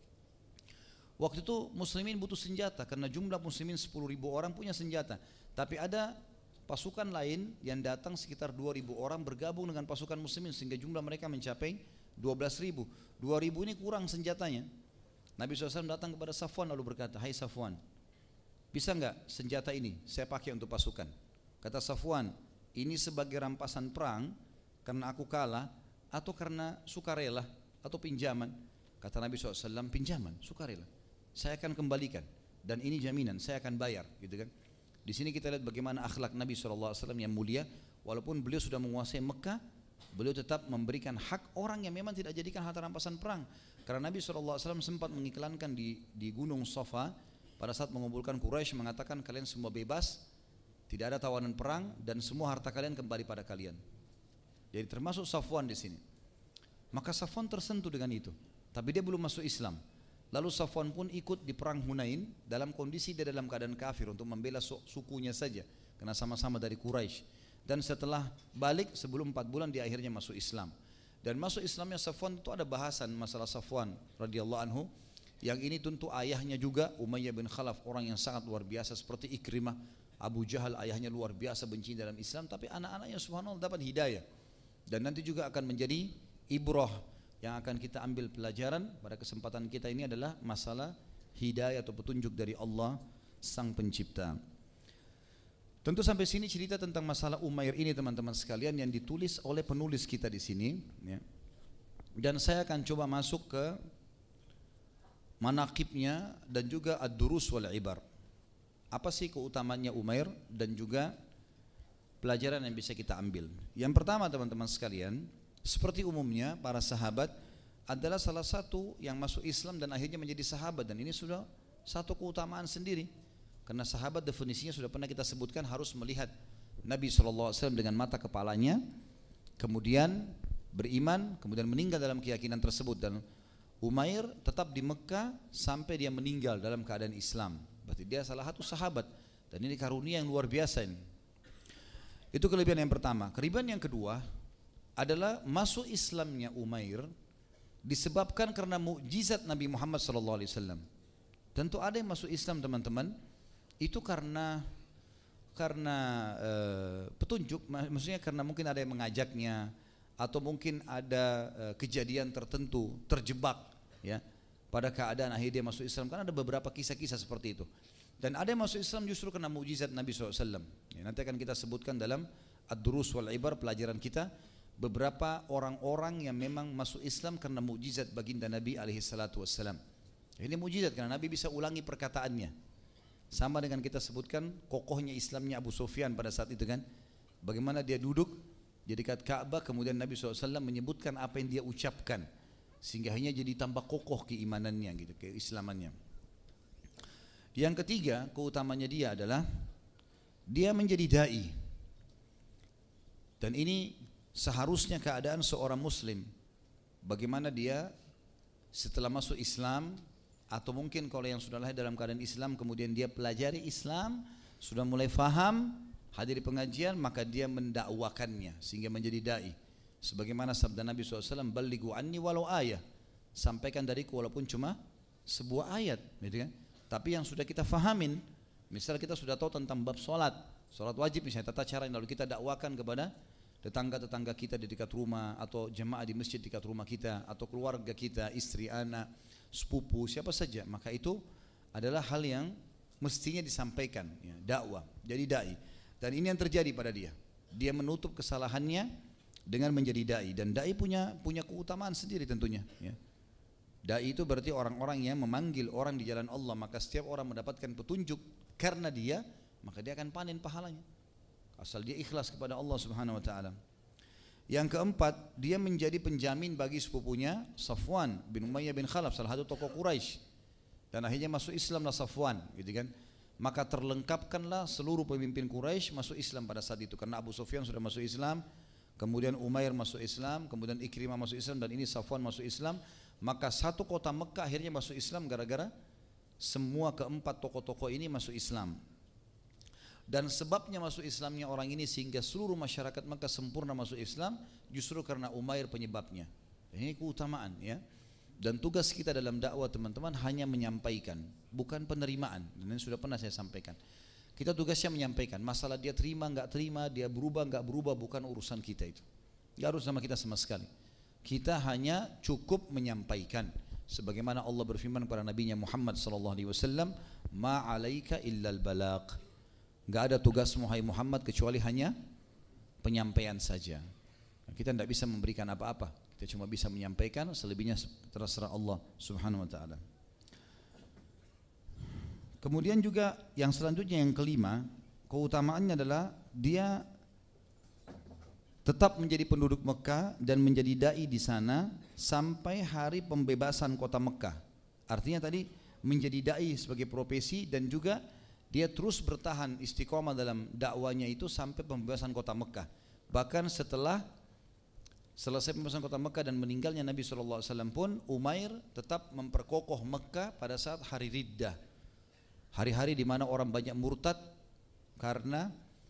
Waktu itu muslimin butuh senjata karena jumlah muslimin 10.000 orang punya senjata. Tapi ada pasukan lain yang datang sekitar 2.000 orang bergabung dengan pasukan muslimin sehingga jumlah mereka mencapai 12.000. 2.000 ini kurang senjatanya. Nabi SAW datang kepada Safwan lalu berkata, hai Safwan, bisa enggak senjata ini saya pakai untuk pasukan? Kata Safwan, ini sebagai rampasan perang karena aku kalah atau karena sukarela atau pinjaman? Kata Nabi SAW, pinjaman, sukarela. Saya akan kembalikan dan ini jaminan, saya akan bayar, gitu kan. Di sini kita lihat bagaimana akhlak Nabi SAW yang mulia. Walaupun beliau sudah menguasai Mekah, beliau tetap memberikan hak orang yang memang tidak jadikan harta rampasan perang. Karena Nabi SAW sempat mengiklankan di Gunung Safa pada saat mengumpulkan Quraisy, mengatakan kalian semua bebas, tidak ada tawanan perang dan semua harta kalian kembali pada kalian. Jadi termasuk Safwan di sini. Maka Safwan tersentuh dengan itu, tapi dia belum masuk Islam. Lalu Safwan pun ikut di perang Hunain dalam kondisi dia dalam keadaan kafir untuk membela sukunya saja karena sama-sama dari Quraisy. Dan setelah balik sebelum 4 bulan dia akhirnya masuk Islam. Dan masuk Islamnya Safwan itu ada bahasan masalah Safwan radhiyallahu anhu. Yang ini tentu ayahnya juga Umayyah bin Khalaf, orang yang sangat luar biasa seperti Ikrimah. Abu Jahal ayahnya luar biasa benci dalam Islam, tapi anak-anaknya subhanallah dapat hidayah. Dan nanti juga akan menjadi ibrah. Yang akan kita ambil pelajaran pada kesempatan kita ini adalah masalah hidayah atau petunjuk dari Allah Sang Pencipta. Tentu sampai sini cerita tentang masalah Umair ini teman-teman sekalian yang ditulis oleh penulis kita di sini, ya. Dan saya akan coba masuk ke manaqibnya dan juga ad-durus wal ibar. Apa sih keutamanya Umair dan juga pelajaran yang bisa kita ambil. Yang pertama teman-teman sekalian, seperti umumnya para sahabat adalah salah satu yang masuk Islam dan akhirnya menjadi sahabat, dan ini sudah satu keutamaan sendiri. Karena sahabat definisinya sudah pernah kita sebutkan harus melihat Nabi SAW dengan mata kepalanya, kemudian beriman, kemudian meninggal dalam keyakinan tersebut. Dan Umair tetap di Mekah sampai dia meninggal dalam keadaan Islam. Berarti dia salah satu sahabat, dan ini karunia yang luar biasa ini. Itu kelebihan yang pertama. Kelebihan yang kedua adalah masuk Islamnya Umair disebabkan karena mukjizat Nabi Muhammad SAW. Tentu ada yang masuk Islam teman-teman itu karena petunjuk, maksudnya karena mungkin ada yang mengajaknya atau mungkin ada kejadian tertentu terjebak ya pada keadaan akhirnya dia masuk Islam. Kan ada beberapa kisah-kisah seperti itu. Dan ada yang masuk Islam justru karena mukjizat Nabi SAW. Ya, nanti akan kita sebutkan dalam Ad-Durus wal Ibar, pelajaran kita, beberapa orang-orang yang memang masuk Islam karena mukjizat baginda Nabi SAW. Ini mukjizat karena Nabi bisa ulangi perkataannya. Sama dengan kita sebutkan kokohnya Islamnya Abu Sufyan pada saat itu kan. Bagaimana dia duduk di dekat Ka'bah, kemudian Nabi SAW menyebutkan apa yang dia ucapkan, sehingga hanya jadi tambah kokoh keimanannya gitu, keislamannya. Yang ketiga, keutamanya dia adalah dia menjadi dai. Dan ini seharusnya keadaan seorang muslim. Bagaimana dia setelah masuk Islam, atau mungkin kalau yang sudah lahir dalam keadaan Islam kemudian dia pelajari Islam, sudah mulai faham, hadiri pengajian, maka dia mendakwakannya sehingga menjadi dai. Sebagaimana sabda Nabi SAW, "Ballighu anni walau ayah." Sampaikan dariku walaupun cuma sebuah ayat, gitu kan? Tapi yang sudah kita fahamin, misal kita sudah tahu tentang bab solat wajib misalnya, tata cara yang lalu kita dakwakan kepada tetangga-tetangga kita di dekat rumah, atau jemaah di masjid dekat rumah kita, atau keluarga kita, istri, anak, sepupu, siapa saja, maka itu adalah hal yang mestinya disampaikan, ya, dakwah, jadi dai. Dan ini yang terjadi pada dia. Dia menutup kesalahannya dengan menjadi dai, dan dai punya keutamaan sendiri tentunya, ya. Dai itu berarti orang-orang yang memanggil orang di jalan Allah, maka setiap orang mendapatkan petunjuk karena dia, maka dia akan panen pahalanya asal dia ikhlas kepada Allah Subhanahu wa taala. Yang keempat, dia menjadi penjamin bagi sepupunya Safwan bin Umayyah bin Khalaf, salah satu tokoh Quraisy. Dan akhirnya masuk Islamlah Safwan, gitu kan. Maka terlengkapkanlah seluruh pemimpin Quraisy masuk Islam pada saat itu, karena Abu Sufyan sudah masuk Islam, kemudian Umair masuk Islam, kemudian Ikrimah masuk Islam, dan ini Safwan masuk Islam. Maka satu kota Mekah akhirnya masuk Islam gara-gara semua keempat tokoh-tokoh ini masuk Islam. Dan sebabnya masuk Islamnya orang ini sehingga seluruh masyarakat Mekah sempurna masuk Islam justru karena Umair penyebabnya. Ini keutamaan, ya. Dan tugas kita dalam dakwah teman-teman hanya menyampaikan, bukan penerimaan. Dan ini sudah pernah saya sampaikan. Kita tugasnya menyampaikan. Masalah dia terima nggak terima, dia berubah nggak berubah, bukan urusan kita itu. Nggak harus sama kita sama sekali. Kita hanya cukup menyampaikan. Sebagaimana Allah berfirman kepada Nabi-Nya Muhammad SAW, "Ma 'alaika illal balagh." Nggak ada tugasmu hai Muhammad kecuali hanya penyampaian saja. Kita tidak bisa memberikan apa-apa. Kita cuma bisa menyampaikan, selebihnya terserah Allah Subhanahu wa taala. Kemudian juga yang selanjutnya, yang kelima, keutamaannya adalah dia tetap menjadi penduduk Mekah dan menjadi dai di sana sampai hari pembebasan kota Mekah. Artinya tadi menjadi dai sebagai profesi, dan juga dia terus bertahan istiqomah dalam dakwanya itu sampai pembebasan kota Mekah. Bahkan setelah selesai pembebasan kota Mekah dan meninggalnya Nabi SAW pun, Umair tetap memperkokoh Mekah pada saat hari Riddah, hari-hari di mana orang banyak murtad karena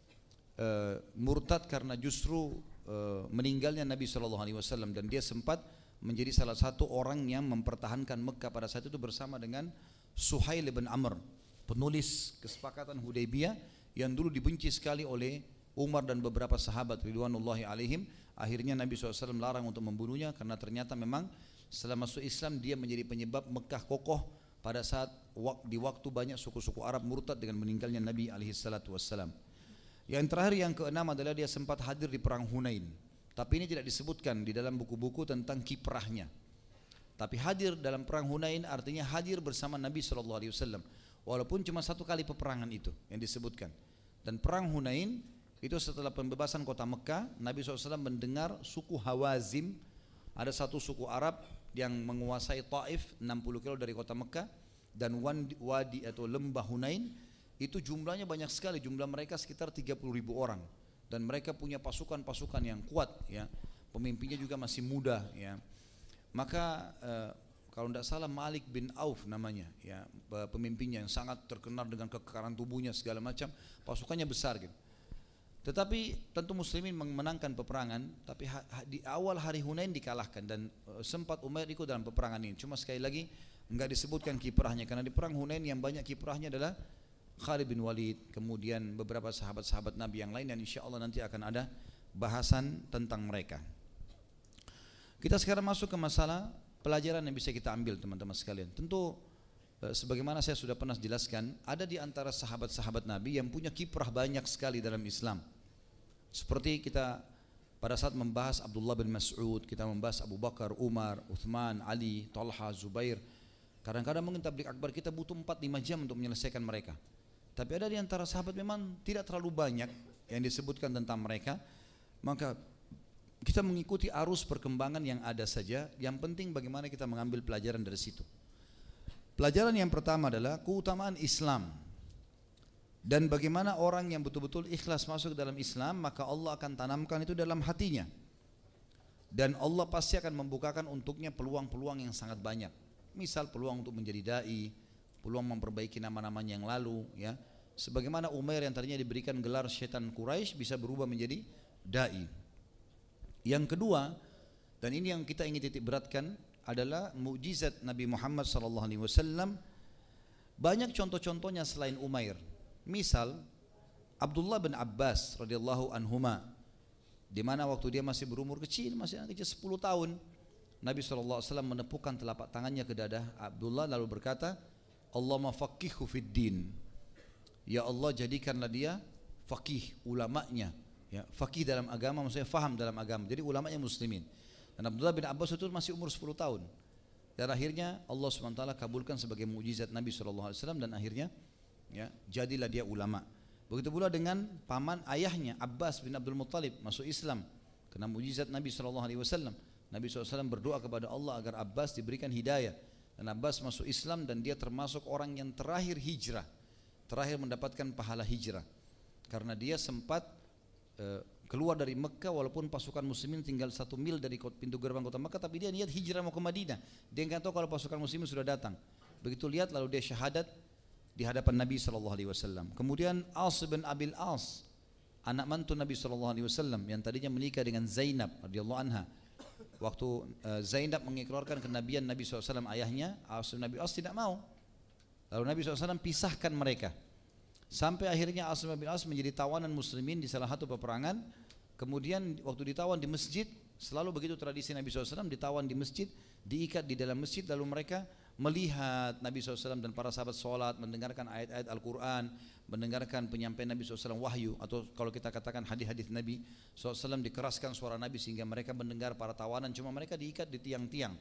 justru meninggalnya Nabi SAW, dan dia sempat menjadi salah satu orang yang mempertahankan Mekah pada saat itu bersama dengan Suhail bin Amr, penulis kesepakatan Hudaybiyah yang dulu dibenci sekali oleh Umar dan beberapa sahabat ridwanullahi alaihim. Akhirnya Nabi SAW larang untuk membunuhnya karena ternyata memang setelah masuk Islam dia menjadi penyebab Mekah kokoh pada saat di waktu banyak suku-suku Arab murtad dengan meninggalnya Nabi SAW. Yang terakhir, yang keenam adalah dia sempat hadir di perang Hunain. Tapi ini tidak disebutkan di dalam buku-buku tentang kiprahnya. Tapi hadir dalam perang Hunain artinya hadir bersama Nabi SAW. Walaupun cuma satu kali peperangan itu yang disebutkan. Dan perang Hunain itu setelah pembebasan kota Mekah, Nabi SAW mendengar suku Hawazim, ada satu suku Arab yang menguasai Taif 60 kilo dari kota Mekah, dan wadi atau lembah Hunain itu jumlahnya banyak sekali, jumlah mereka sekitar 30.000 orang, dan mereka punya pasukan-pasukan yang kuat, ya. Pemimpinnya juga masih muda, ya. Maka kalau tidak salah Malik bin Auf namanya, ya, pemimpinnya yang sangat terkenal dengan kekerasan tubuhnya segala macam, pasukannya besar gitu. Tetapi tentu muslimin memenangkan peperangan, tapi di awal hari Hunain dikalahkan, dan sempat Umair ikut dalam peperangan ini. Cuma sekali lagi enggak disebutkan kiprahnya, karena di perang Hunain yang banyak kiprahnya adalah Khalid bin Walid, kemudian beberapa sahabat-sahabat Nabi yang lain, dan insya Allah nanti akan ada bahasan tentang mereka. Kita sekarang masuk ke masalah pelajaran yang bisa kita ambil teman-teman sekalian. Tentu sebagaimana saya sudah pernah jelaskan, ada di antara sahabat-sahabat Nabi yang punya kiprah banyak sekali dalam Islam. Seperti kita pada saat membahas Abdullah bin Mas'ud, kita membahas Abu Bakar, Umar, Uthman, Ali, Talha, Zubair. Kadang-kadang mungkin tabligh akbar kita butuh 4-5 jam untuk menyelesaikan mereka. Tapi ada di antara sahabat memang tidak terlalu banyak yang disebutkan tentang mereka. Maka kita mengikuti arus perkembangan yang ada saja. Yang penting bagaimana kita mengambil pelajaran dari situ. Pelajaran yang pertama adalah keutamaan Islam. Dan bagaimana orang yang betul-betul ikhlas masuk dalam Islam, maka Allah akan tanamkan itu dalam hatinya. Dan Allah pasti akan membukakan untuknya peluang-peluang yang sangat banyak. Misal peluang untuk menjadi da'i, peluang memperbaiki nama-namanya yang lalu, ya. Sebagaimana Umair yang tadinya diberikan gelar syaitan Quraisy bisa berubah menjadi da'i. Yang kedua, dan ini yang kita ingin titik beratkan, adalah mukjizat Nabi Muhammad SAW. Banyak contoh-contohnya selain Umair. Misal Abdullah bin Abbas radhiyallahu anhuma, di mana waktu dia masih berumur kecil, masih anak kecil 10 tahun, Nabi SAW menepukkan telapak tangannya ke dada Abdullah lalu berkata, Allahumma faqihhu fid din. Ya Allah, jadikanlah dia faqih, ulamanya, ya, faqih dalam agama maksudnya faham dalam agama. Jadi ulamanya muslimin. Dan Abdullah bin Abbas itu masih umur 10 tahun. Dan akhirnya Allah SWT kabulkan sebagai mukjizat Nabi SAW, dan akhirnya, ya, jadilah dia ulama. Begitu pula dengan paman ayahnya Abbas bin Abdul Muttalib masuk Islam karena mukjizat Nabi SAW. Nabi SAW berdoa kepada Allah agar Abbas diberikan hidayah, dan Abbas masuk Islam, dan dia termasuk orang yang terakhir hijrah, terakhir mendapatkan pahala hijrah, karena dia sempat keluar dari Mekah walaupun pasukan muslimin tinggal 1 mil dari pintu gerbang kota Mekah, tapi dia niat hijrah mau ke Madinah. Dia nggak tahu kalau pasukan muslimin sudah datang. Begitu lihat lalu dia syahadat di hadapan Nabi SAW. Kemudian As bin Abil As, anak mantu Nabi SAW yang tadinya menikah dengan Zainab radhiyallahu anha. Waktu Zainab mengikrarkan kenabian Nabi SAW ayahnya, As bin Abil As tidak mau. Lalu Nabi SAW pisahkan mereka. Sampai akhirnya As bin Abil As menjadi tawanan muslimin di salah satu peperangan. Kemudian waktu ditawan di masjid, selalu begitu tradisi Nabi SAW, ditawan di masjid, diikat di dalam masjid, lalu mereka melihat Nabi SAW dan para sahabat sholat, mendengarkan ayat-ayat Al-Quran, mendengarkan penyampaian Nabi SAW wahyu, atau kalau kita katakan hadis-hadis Nabi SAW, dikeraskan suara Nabi sehingga mereka mendengar para tawanan, cuma mereka diikat di tiang-tiang.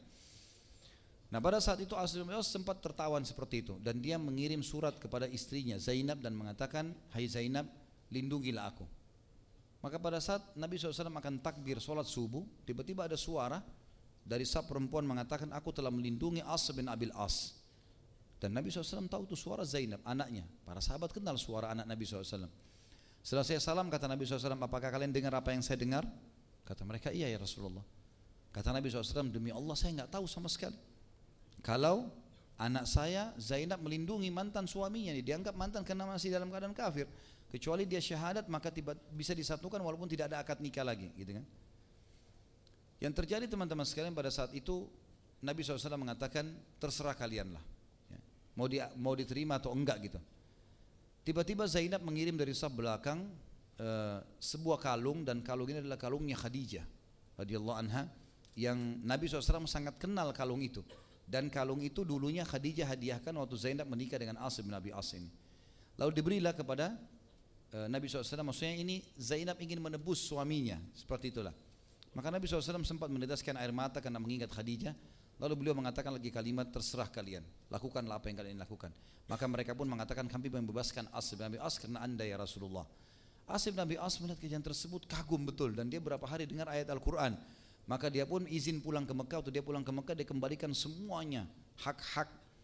Nah pada saat itu As bin Abil As sempat tertawan seperti itu, dan dia mengirim surat kepada istrinya Zainab dan mengatakan, hai Zainab, lindungilah aku. Maka pada saat Nabi SAW akan takbir sholat subuh, tiba-tiba ada suara dari saf perempuan mengatakan, aku telah melindungi As bin Abil As. Dan Nabi SAW tahu itu suara Zainab, anaknya. Para sahabat kenal suara anak Nabi SAW. Setelah saya salam, kata Nabi SAW, apakah kalian dengar apa yang saya dengar? Kata mereka, iya ya Rasulullah. Kata Nabi SAW, demi Allah saya nggak tahu sama sekali kalau anak saya Zainab melindungi mantan suaminya. Dianggap mantan karena masih dalam keadaan kafir. Kecuali dia syahadat maka bisa disatukan walaupun tidak ada akad nikah lagi, gitu kan. Yang terjadi teman-teman sekalian pada saat itu, Nabi SAW mengatakan, terserah kalianlah, ya, mau diterima atau enggak gitu. Tiba-tiba Zainab mengirim dari saf belakang sebuah kalung, dan kalung ini adalah kalungnya Khadijah radhiyallahu anha, yang Nabi SAW sangat kenal kalung itu. Dan kalung itu dulunya Khadijah hadiahkan waktu Zainab menikah dengan As bin Abi As ini. Lalu diberilah kepada Nabi SAW, maksudnya ini Zainab ingin menebus suaminya, seperti itulah. Maka Nabi SAW sempat meneteskan air mata karena mengingat Khadijah. Lalu beliau mengatakan lagi kalimat, terserah kalian, lakukanlah apa yang kalian lakukan. Maka mereka pun mengatakan, kami membebaskan As bin Abi As karena anda ya Rasulullah. As bin Abi As melihat kejadian tersebut kagum betul, dan dia berapa hari dengar ayat Al-Quran. Maka dia pun izin pulang ke Mekah. Waktu dia pulang ke Mekah, dia kembalikan semuanya hak-hak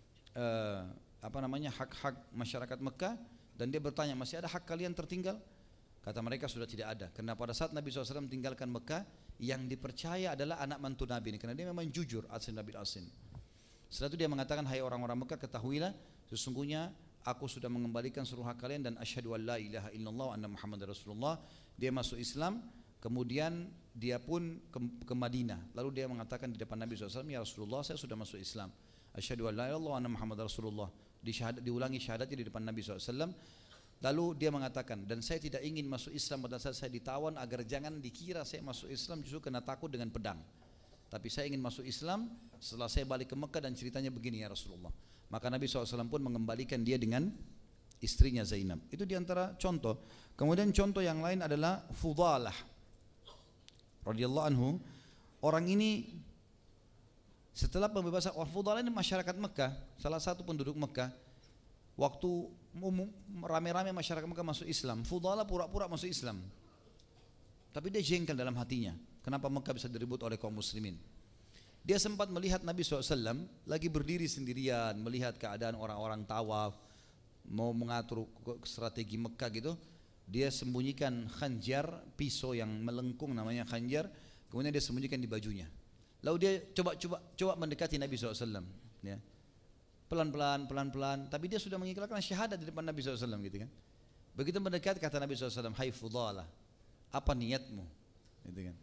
hak-hak masyarakat Mekah, dan dia bertanya, masih ada hak kalian tertinggal? Kata mereka sudah tidak ada, karena pada saat Nabi SAW tinggalkan Mekah, yang dipercaya adalah anak mantu Nabi ini, karena dia memang jujur, As bin Abi As. Setelah itu dia mengatakan, hai orang-orang Mekah, ketahuilah sesungguhnya aku sudah mengembalikan seluruh hak kalian, dan asyhadu an la ilaha illallah wa anna Muhammadar Rasulullah. Dia masuk Islam. Kemudian dia pun ke Madinah. Lalu dia mengatakan di depan Nabi SAW, ya Rasulullah, saya sudah masuk Islam. Asyhadu an la ilaha illallah wa anna Muhammadar Rasulullah. Diulangi syahadatnya di depan Nabi SAW. Lalu dia mengatakan, dan saya tidak ingin masuk Islam pada saat saya ditawan, agar jangan dikira saya masuk Islam justru kena takut dengan pedang. tapi saya ingin masuk Islam setelah saya balik ke Mekah dan ceritanya begini ya Rasulullah. Maka Nabi SAW pun mengembalikan dia dengan istrinya Zainab. Itu diantara contoh. Kemudian contoh yang lain adalah Fudalah radhiyallahu anhu. Orang ini setelah pembebasan, Fudalah ini masyarakat Mekah, salah satu penduduk Mekah. Waktu rame-rame masyarakat Mekah masuk Islam, Fudalah pura-pura masuk Islam. Tapi dia jengkel dalam hatinya. Kenapa Mekah bisa direbut oleh kaum muslimin? Dia sempat melihat Nabi SAW lagi berdiri sendirian, melihat keadaan orang-orang tawaf, mau mengatur strategi Mekah gitu. Dia sembunyikan khanjar, pisau yang melengkung namanya khanjar, kemudian dia sembunyikan di bajunya. Lalu dia coba mendekati Nabi SAW, ya. Pelan-pelan, tapi dia sudah mengikrarkan syahadat di depan Nabi SAW gitu kan. Begitu mendekat kata Nabi SAW, hai Fudalah, apa niatmu? Gitu kan.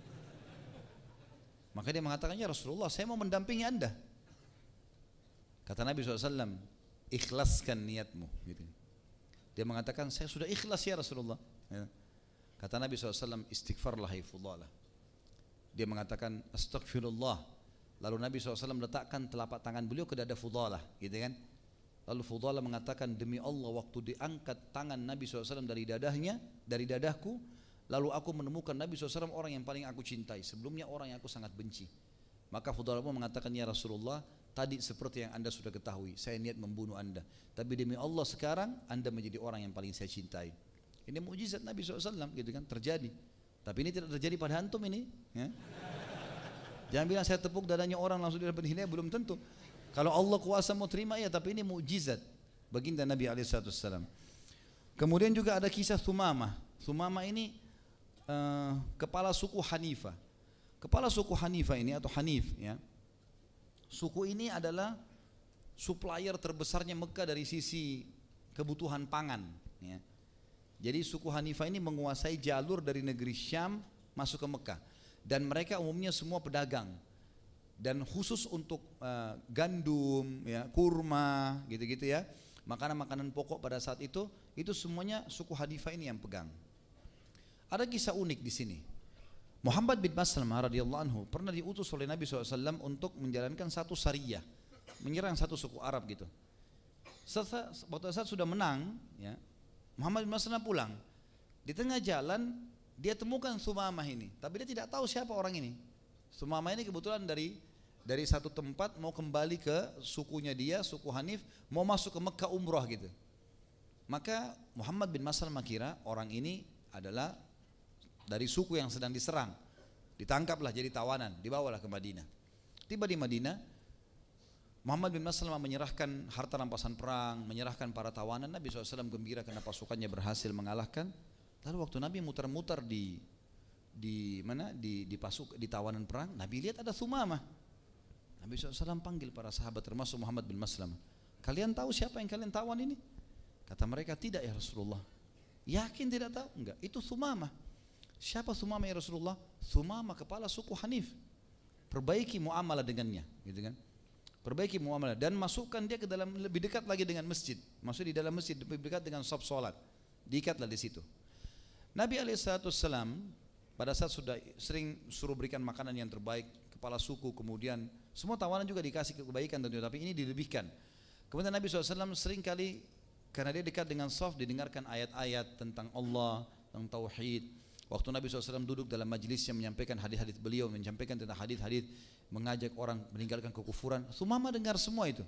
Maka dia mengatakan, ya Rasulullah, saya mau mendampingi anda. Kata Nabi SAW, ikhlaskan niatmu. Gitu. Dia mengatakan, saya sudah ikhlas ya Rasulullah. Ya. Kata Nabi SAW, istighfarlah hai Fudalah. Dia mengatakan, astagfirullah. Lalu Nabi SAW letakkan telapak tangan beliau ke dada Fudalah, gitu kan. Lalu Fudalah mengatakan, demi Allah waktu diangkat tangan Nabi SAW dari dadahku, lalu aku menemukan Nabi SAW orang yang paling aku cintai. Sebelumnya orang yang aku sangat benci. Maka Fudalah pun mengatakan, ya Rasulullah, tadi seperti yang anda sudah ketahui, saya niat membunuh anda. Tapi demi Allah sekarang anda menjadi orang yang paling saya cintai. Ini mukjizat Nabi SAW, gitu kan, terjadi. Tapi ini tidak terjadi pada antum ini. Ya. Jangan bilang saya tepuk dadanya orang langsung dia dapat hidayah, belum tentu. Kalau Allah kuasa mau terima ya, tapi ini mukjizat baginda Nabi SAW. Kemudian juga ada kisah Thumamah. Thumamah ini kepala suku Hanifah. Kepala suku Hanifah ini atau Hanif, ya. Suku ini adalah supplier terbesarnya Mekah dari sisi kebutuhan pangan, ya. Jadi suku Hanifah ini menguasai jalur dari negeri Syam masuk ke Mekah. Dan mereka umumnya semua pedagang. Dan khusus untuk gandum, ya, kurma, gitu-gitu ya. Makanan-makanan pokok pada saat itu semuanya suku Hanifah ini yang pegang. Ada kisah unik di sini. Muhammad bin Maslamah radhiyallahu anhu pernah diutus oleh Nabi SAW untuk menjalankan satu sariyah, menyerang satu suku Arab gitu. Waktu saat sudah menang, ya, Muhammad bin Maslamah pulang. Di tengah jalan dia temukan Thumamah ini, tapi dia tidak tahu siapa orang ini. Thumamah ini kebetulan dari satu tempat mau kembali ke sukunya dia, suku Hanif, mau masuk ke Mekah umrah gitu. Maka Muhammad bin Maslamah kira orang ini adalah dari suku yang sedang diserang. Ditangkaplah jadi tawanan, dibawalah ke Madinah. Tiba di Madinah, Muhammad bin Maslamah menyerahkan harta rampasan perang, menyerahkan para tawanan. Nabi SAW gembira karena pasukannya berhasil mengalahkan. Lalu waktu Nabi muter-muter di tawanan perang, Nabi lihat ada Thumamah. Nabi SAW panggil para sahabat termasuk Muhammad bin Maslamah. Kalian tahu siapa yang kalian tawan ini? Kata mereka, tidak ya Rasulullah. Yakin tidak tahu? Enggak, itu Thumamah. Siapa Thumamah ya Rasulullah? Thumamah kepala suku Hanif. Perbaiki muamalah dengannya, gitu kan? Perbaiki muamalah dan masukkan dia ke dalam, lebih dekat lagi dengan masjid. Masuk di dalam masjid, lebih dekat dengan shop solat. Diikatlah di situ. Nabi SAW pada saat sudah sering suruh berikan makanan yang terbaik kepala suku, kemudian semua tawanan juga dikasih kebaikan tentunya, tapi ini dilebihkan. Kemudian Nabi SAW sering kali karena dia dekat dengan shaf didengarkan ayat-ayat tentang Allah, tentang tauhid. Waktu Nabi SAW duduk dalam majlisnya menyampaikan hadis-hadis beliau, menyampaikan tentang hadis-hadis, mengajak orang meninggalkan kekufuran, Thumamah dengar semua itu.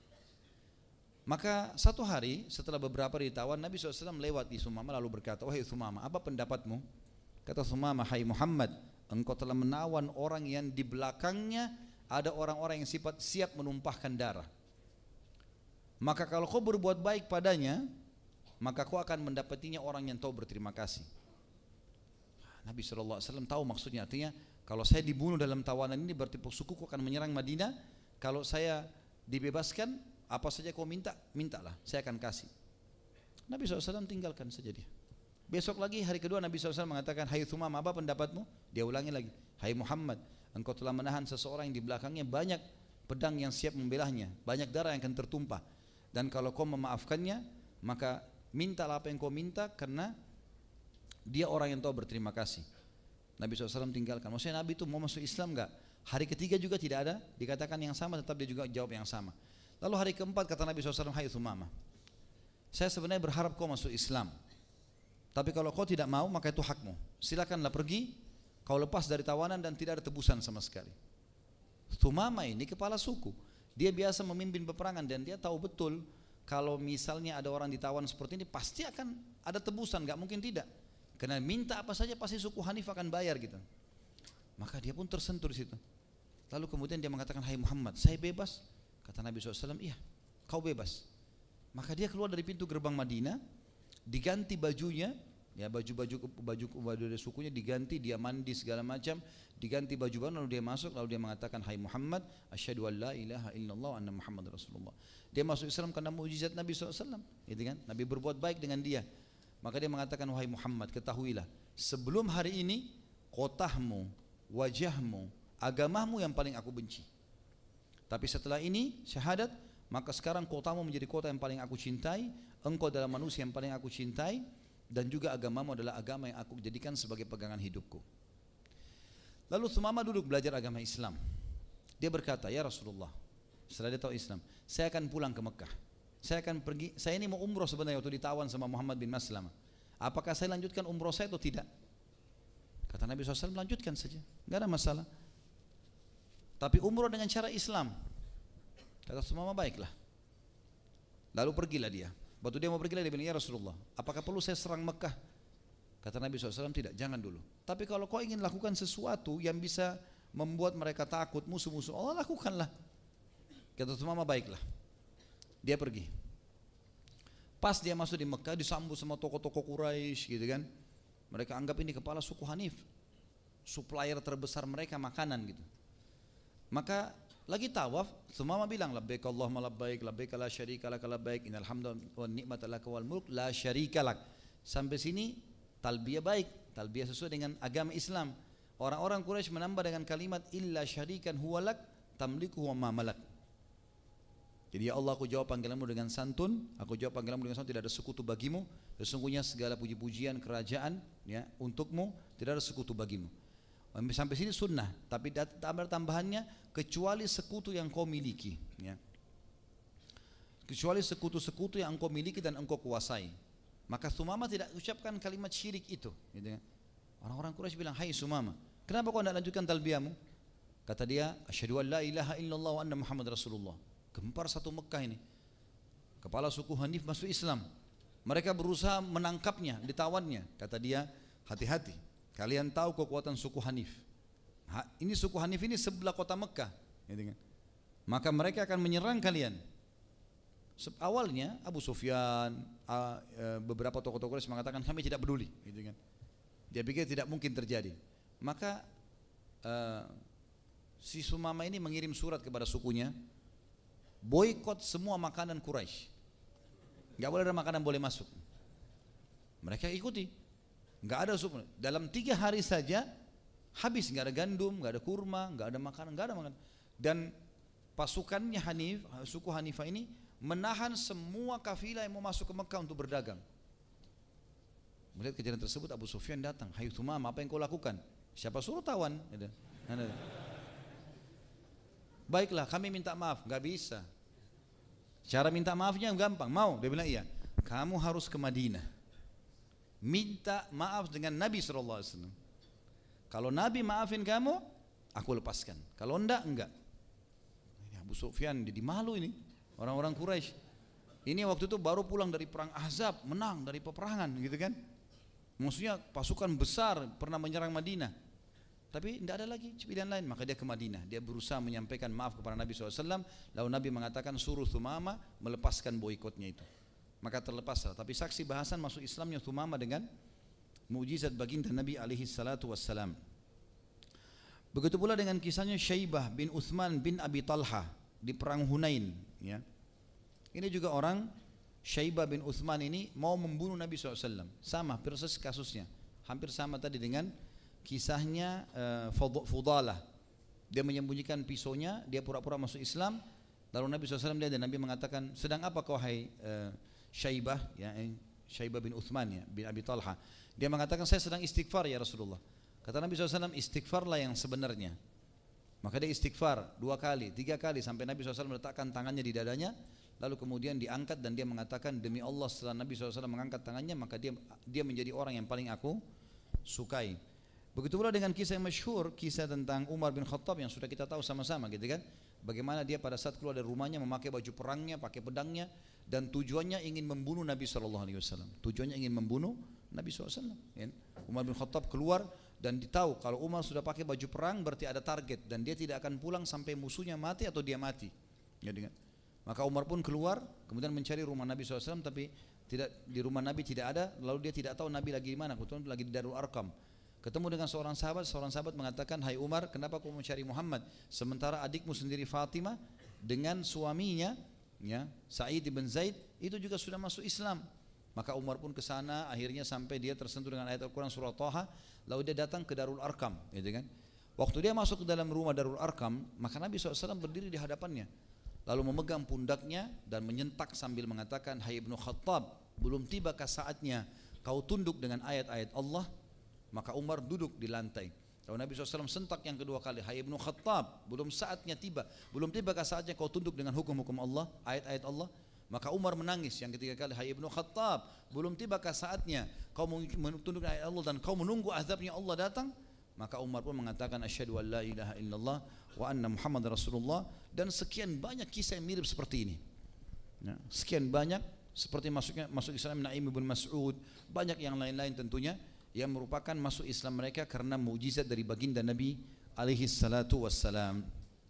Maka satu hari setelah beberapa ditawan, Nabi SAW lewat di Thumamah lalu berkata, wahai Thumamah, apa pendapatmu? Kata Thumamah, hai Muhammad, engkau telah menawan orang yang di belakangnya ada orang-orang yang siap menumpahkan darah. Maka kalau kau berbuat baik padanya, maka kau akan mendapatinya orang yang tahu berterima kasih. Nabi SAW tahu maksudnya, artinya kalau saya dibunuh dalam tawanan ini berarti sukuku akan menyerang Madinah. Kalau saya dibebaskan, apa saja kau minta, mintalah, saya akan kasih. Nabi SAW tinggalkan saja dia. Besok lagi hari kedua Nabi SAW mengatakan, hai Thumamah, apa pendapatmu? Dia ulangi lagi, hai Muhammad, engkau telah menahan seseorang yang di belakangnya banyak pedang yang siap membelahnya, banyak darah yang akan tertumpah. Dan kalau kau memaafkannya, maka mintalah apa yang kau minta karena dia orang yang tahu berterima kasih. Nabi SAW tinggalkan. Maksudnya Nabi itu mau masuk Islam enggak? Hari ketiga juga tidak ada dikatakan yang sama, tetap dia juga jawab yang sama. Lalu hari keempat kata Nabi SAW, hai Thumamah, saya sebenarnya berharap kau masuk Islam, tapi kalau kau tidak mau maka itu hakmu. Silakanlah pergi, kau lepas dari tawanan dan tidak ada tebusan sama sekali. Thumamah ini kepala suku, dia biasa memimpin peperangan dan dia tahu betul kalau misalnya ada orang ditawan seperti ini pasti akan ada tebusan, nggak mungkin tidak. Karena minta apa saja pasti suku Hanif akan bayar gitu. Maka dia pun tersentuh di situ. Lalu kemudian dia mengatakan, hai Muhammad, saya bebas. Kata Nabi SAW, iya, kau bebas. Maka dia keluar dari pintu gerbang Madinah, diganti bajunya, ya baju dari sukunya diganti, dia mandi segala macam, diganti baju baru, lalu dia masuk, lalu dia mengatakan, hai Muhammad, asyhadu an la ilaha illallah wa anna Muhammad Rasulullah. Dia masuk Islam karena mukjizat Nabi SAW, gitu kan? Nabi berbuat baik dengan dia. Maka dia mengatakan, wahai Muhammad, ketahuilah, sebelum hari ini kotahmu, wajahmu, agamamu yang paling aku benci. Tapi setelah ini syahadat, maka sekarang kotamu menjadi kota yang paling aku cintai, engkau adalah manusia yang paling aku cintai, dan juga agamamu adalah agama yang aku jadikan sebagai pegangan hidupku. Lalu Thumamah duduk belajar agama Islam. Dia berkata, ya Rasulullah, setelah dia tahu Islam, saya akan pulang ke Mekah. Saya akan pergi, saya ini mau umroh sebenarnya waktu ditawan sama Muhammad bin Maslamah. Apakah saya lanjutkan umroh saya atau tidak? Kata Nabi SAW, lanjutkan saja, enggak ada masalah. Tapi umroh dengan cara Islam. Kata Thumamah, baiklah. Lalu pergilah dia. Waktu dia mau pergi, dia bilang, ya Rasulullah, apakah perlu saya serang Mekah? Kata Nabi SAW, tidak, jangan dulu. Tapi kalau kau ingin lakukan sesuatu yang bisa membuat mereka takut, musuh-musuh Allah, lakukanlah. Kata Thumamah, baiklah. Dia pergi. Pas dia masuk di Mekah, disambut sama tokoh-tokoh Quraisy, gitu kan. Mereka anggap ini kepala suku Hanif, supplier terbesar mereka makanan gitu. Maka lagi tawaf, Thumamah bilang, labbaik Allahumma labbaik, labbaik la syarika lak labbaik, innal hamda wan ni'mata lak wal mulk la syarika lak. Sampai sini talbiyah baik, talbiyah sesuai dengan agama Islam. Orang-orang Quraisy menambah dengan kalimat illa syarikan huwa lak tamliku wa ma malak. Jadi ya Allah, aku jawab panggilanmu dengan santun, aku jawab panggilanmu dengan santun, tidak ada sekutu bagimu, sesungguhnya segala puji-pujian kerajaan ya untukmu, tidak ada sekutu bagimu. Sampai sini sunnah, tapi tambahannya kecuali sekutu yang kau miliki, ya. Kecuali sekutu-sekutu yang engkau miliki dan engkau kuasai. Maka Thumamah tidak ucapkan kalimat syirik itu, gitu kan. Orang-orang Quraisy bilang, hai Thumamah, kenapa kau tidak lanjutkan talbiyahmu? Kata dia, asyhadu an la ilaha illallah wa anna Muhammad Rasulullah. Gempar satu Mekah ini. Kepala suku Hanif masuk Islam. Mereka berusaha menangkapnya, ditawannya. Kata dia, hati-hati, kalian tahu kekuatan suku Hanif. Ini suku Hanif ini sebelah kota Mekah, gitu kan. Maka mereka akan menyerang kalian. Awalnya Abu Sufyan, beberapa tokoh-tokoh Quraisy mengatakan kami tidak peduli, gitu kan. Dia pikir tidak mungkin terjadi. Maka si Thumamah ini mengirim surat kepada sukunya, boikot semua makanan Quraisy. Enggak boleh ada makanan boleh masuk. Mereka ikuti. Enggak ada suku. Dalam 3 hari saja habis, enggak ada gandum, enggak ada kurma, enggak ada makanan, enggak ada makanan. Dan pasukannya Hanif, suku Hanifah ini menahan semua kafilah yang mau masuk ke Mekah untuk berdagang. Melihat kejadian tersebut, Abu Sufyan datang, hai Thumamah, apa yang kau lakukan? Siapa suruh tawan? Baiklah, kami minta maaf. Enggak bisa. Cara minta maafnya gampang. Mau? Dia bilang iya. Kamu harus ke Madinah, minta maaf dengan Nabi SAW. Kalau Nabi maafin kamu, aku lepaskan. Kalau enggak. Ini Abu Sufyan jadi malu ini. Orang-orang Quraisy. Ini waktu itu baru pulang dari perang Ahzab, menang dari peperangan, gitu kan. Maksudnya pasukan besar pernah menyerang Madinah. Tapi tidak ada lagi pilihan lain, maka dia ke Madinah. Dia berusaha menyampaikan maaf kepada Nabi SAW. Lalu Nabi mengatakan suruh Thumamah melepaskan boikotnya itu. Maka terlepaslah. Tapi saksi bahasan masuk Islamnya Thumamah dengan mukjizat baginda Nabi SAW. Begitu pula dengan kisahnya Syaibah bin Uthman bin Abi Talha di perang Hunain. Ya. Ini juga orang Syaibah bin Uthman ini mau membunuh Nabi SAW. Sama persis kasusnya, hampir sama tadi dengan kisahnya Fudalah. Dia menyembunyikan pisaunya, dia pura-pura masuk Islam. Lalu Nabi SAW lihat dan Nabi mengatakan, sedang apa kau hai Syaibah, ya, Syaibah bin Uthman ya, bin Abi Talha. Dia mengatakan, saya sedang istighfar ya Rasulullah. Kata Nabi SAW, istighfarlah yang sebenarnya. Maka dia istighfar 2 kali, 3 kali sampai Nabi SAW meletakkan tangannya di dadanya, lalu kemudian diangkat dan dia mengatakan, demi Allah setelah Nabi SAW mengangkat tangannya maka dia menjadi orang yang paling aku sukai. Begitu pula dengan kisah yang masyhur, kisah tentang Umar bin Khattab yang sudah kita tahu sama-sama gitu kan. Bagaimana dia pada saat keluar dari rumahnya memakai baju perangnya, pakai pedangnya, dan tujuannya ingin membunuh Nabi SAW. Tujuannya ingin membunuh Nabi SAW. Umar bin Khattab keluar dan ditahu kalau Umar sudah pakai baju perang berarti ada target dan dia tidak akan pulang sampai musuhnya mati atau dia mati. Maka Umar pun keluar kemudian mencari rumah Nabi SAW, tapi tidak, di rumah Nabi tidak ada. Lalu dia tidak tahu Nabi lagi di mana, kebetulan lagi di Darul Arqam. Ketemu dengan seorang sahabat mengatakan, hai Umar, kenapa kau mencari Muhammad sementara adikmu sendiri Fatimah dengan suaminya ya, Sa'id bin Zaid itu juga sudah masuk Islam. Maka Umar pun ke sana, akhirnya sampai dia tersentuh dengan ayat Al-Quran surah Thaha, lalu dia datang ke Darul Arqam, gitu kan. Waktu dia masuk ke dalam rumah Darul Arqam, maka Nabi SAW berdiri di hadapannya, lalu memegang pundaknya dan menyentak sambil mengatakan, hai Ibnu Khattab, belum tibakah saatnya kau tunduk dengan ayat-ayat Allah? Maka Umar duduk di lantai. Lalu Nabi SAW sentak yang kedua kali, hai Ibnu Khattab, belum tibakah saatnya kau tunduk dengan hukum-hukum Allah, ayat-ayat Allah? Maka Umar menangis yang ketiga kali, hai Ibnu Khattab, belum tibakah saatnya kau tunduk dengan ayat Allah dan kau menunggu azabnya Allah datang? Maka Umar pun mengatakan, asyhadu an la ilaha illallah wa anna Muhammad Rasulullah. Dan sekian banyak kisah yang mirip seperti ini ya, sekian banyak, seperti masuk Islam Naim bin Mas'ud, banyak yang lain-lain tentunya yang merupakan masuk Islam mereka karena mukjizat dari baginda Nabi alaihi salatu wassalam.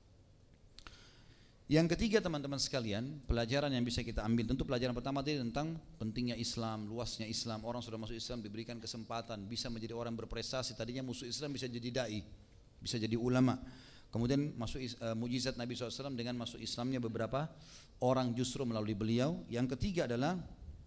Yang ketiga teman-teman sekalian, pelajaran yang bisa kita ambil, tentu pelajaran pertama tadi tentang pentingnya Islam, luasnya Islam. Orang sudah masuk Islam diberikan kesempatan bisa menjadi orang berprestasi. Tadinya musuh Islam bisa jadi dai, bisa jadi ulama. Kemudian masuk mukjizat Nabi SAW dengan masuk Islamnya beberapa orang justru melalui beliau. Yang ketiga adalah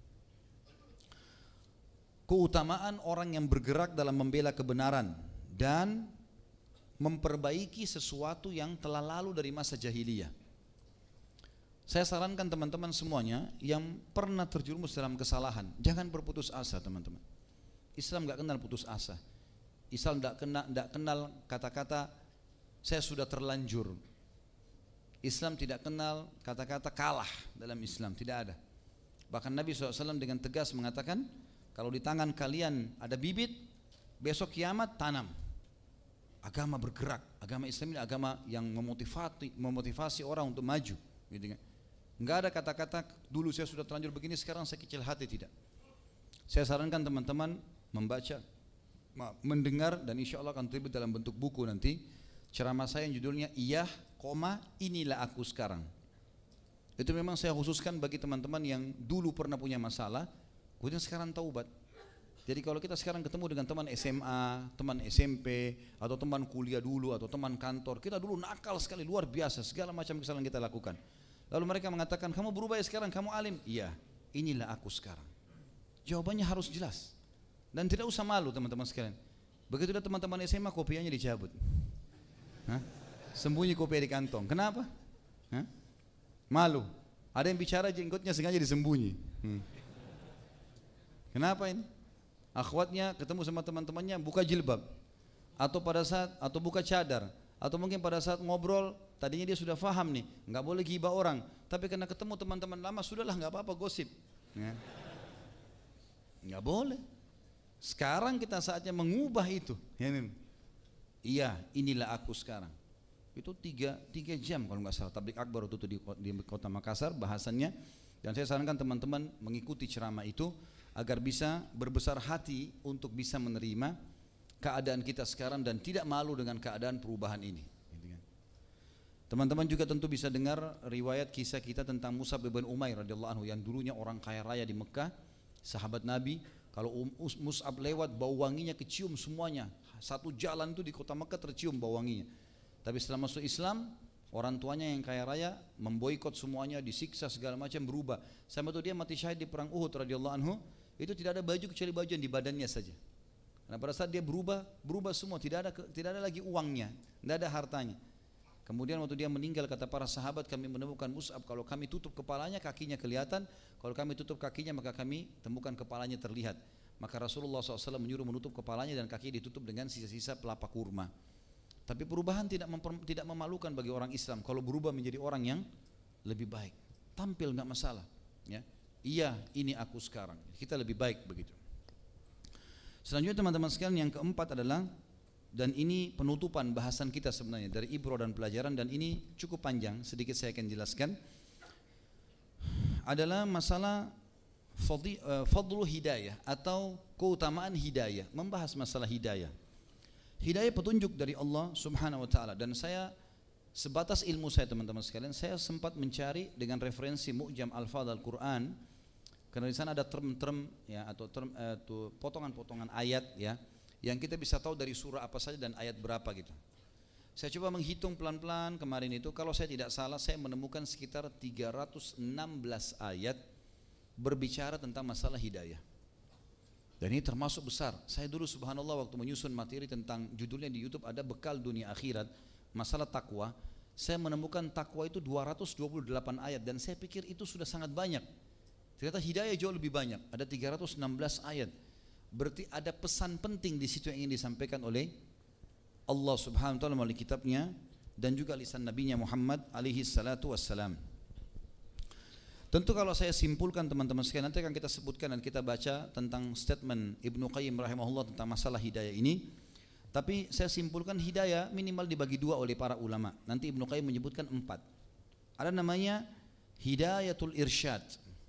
keutamaan orang yang bergerak dalam membela kebenaran dan memperbaiki sesuatu yang telah lalu dari masa jahiliyah. Saya sarankan teman-teman semuanya yang pernah terjerumus dalam kesalahan, jangan berputus asa teman-teman. Islam gak kenal putus asa. Islam gak kenal kata-kata saya sudah terlanjur. Islam tidak kenal kata-kata kalah dalam Islam, tidak ada. Bahkan Nabi SAW dengan tegas mengatakan, kalau di tangan kalian ada bibit, besok kiamat tanam. Agama bergerak, agama Islam ini agama yang memotivasi orang untuk maju, gitu kan. Enggak ada kata-kata dulu saya sudah terlanjur begini, sekarang saya kecil hati, tidak. Saya sarankan teman-teman membaca, mendengar, dan insya Allah akan terbit dalam bentuk buku nanti ceramah saya yang judulnya Iyah, inilah aku sekarang. Itu memang saya khususkan bagi teman-teman yang dulu pernah punya masalah, kemudian sekarang taubat. Jadi kalau kita sekarang ketemu dengan teman SMA, teman SMP, atau teman kuliah dulu, atau teman kantor, kita dulu nakal sekali, luar biasa, segala macam kesalahan kita lakukan. Lalu mereka mengatakan, kamu berubah ya sekarang, kamu alim. Iya, inilah aku sekarang. Jawabannya harus jelas dan tidak usah malu teman-teman sekalian. Begitu ada teman-teman SMA kopiahnya dicabut, sembunyi kopiah di kantong. Kenapa? Malu. Ada yang bicara jenggotnya sengaja disembunyi. Kenapa ini? Akhwatnya ketemu sama teman-temannya buka jilbab, atau buka cadar, atau mungkin pada saat ngobrol tadinya dia sudah faham nih, nggak boleh gibah orang, tapi karena ketemu teman-teman lama sudahlah nggak apa-apa gosip, nggak boleh. Sekarang kita saatnya mengubah itu. Iya, inilah aku sekarang. Itu 3 jam kalau nggak salah tablik akbar itu di kota Makassar bahasannya, dan saya sarankan teman-teman mengikuti ceramah itu agar bisa berbesar hati untuk bisa menerima keadaan kita sekarang dan tidak malu dengan keadaan perubahan ini. Teman-teman juga tentu bisa dengar riwayat kisah kita tentang Mus'ab bin Umair radhiyallahu anhu yang dulunya orang kaya raya di Mekah, sahabat Nabi. Kalau Mus'ab lewat bau wanginya kecium semuanya, satu jalan itu di kota Mekah tercium bau wanginya. Tapi setelah masuk Islam, orang tuanya yang kaya raya memboikot semuanya, disiksa segala macam, berubah. Sampai itu dia mati syahid di perang Uhud radhiyallahu anhu. Itu tidak ada baju kecuali baju yang di badannya saja. Karena pada saat dia berubah semua, tidak ada lagi uangnya, tidak ada hartanya. Kemudian waktu dia meninggal kata para sahabat, kami menemukan Mus'ab, kalau kami tutup kepalanya kakinya kelihatan, kalau kami tutup kakinya maka kami temukan kepalanya terlihat. maka Rasulullah SAW menyuruh menutup kepalanya dan kakinya ditutup dengan sisa-sisa pelapa kurma. Tapi perubahan tidak memalukan bagi orang Islam kalau berubah menjadi orang yang lebih baik. Tampil nggak masalah. Ya. Iya, ini aku sekarang. Kita lebih baik begitu. Selanjutnya teman-teman sekalian, yang keempat adalah, dan ini penutupan bahasan kita sebenarnya dari ibro dan pelajaran, dan ini cukup panjang, sedikit saya akan jelaskan, adalah masalah fadlu hidayah atau keutamaan hidayah, membahas masalah hidayah. Hidayah petunjuk dari Allah Subhanahu wa taala, dan saya sebatas ilmu saya teman-teman sekalian, saya sempat mencari dengan referensi Mu'jam Alfaz Al-Quran, karena di sana ada term-term ya, atau potongan-potongan ayat ya, yang kita bisa tahu dari surah apa saja dan ayat berapa gitu. Saya coba menghitung pelan-pelan kemarin itu, kalau saya tidak salah saya menemukan sekitar 316 ayat berbicara tentang masalah hidayah. Dan ini termasuk besar. Saya dulu subhanallah waktu menyusun materi tentang judulnya di YouTube ada bekal dunia akhirat, masalah takwa. Saya menemukan takwa itu 228 ayat dan saya pikir itu sudah sangat banyak. Ternyata hidayah jauh lebih banyak, ada 316 ayat. Berarti ada pesan penting di situ yang ingin disampaikan oleh Allah Subhanahu wa taala melalui kitabnya dan juga lisan nabinya Muhammad alaihi salatu wassalam. Tentu kalau saya simpulkan teman-teman sekalian, nanti akan kita sebutkan dan kita baca tentang statement Ibnu Qayyim rahimahullah tentang masalah hidayah ini. Tapi saya simpulkan hidayah minimal dibagi dua oleh para ulama. Nanti Ibnu Qayyim menyebutkan 4. Ada namanya hidayatul irsyad.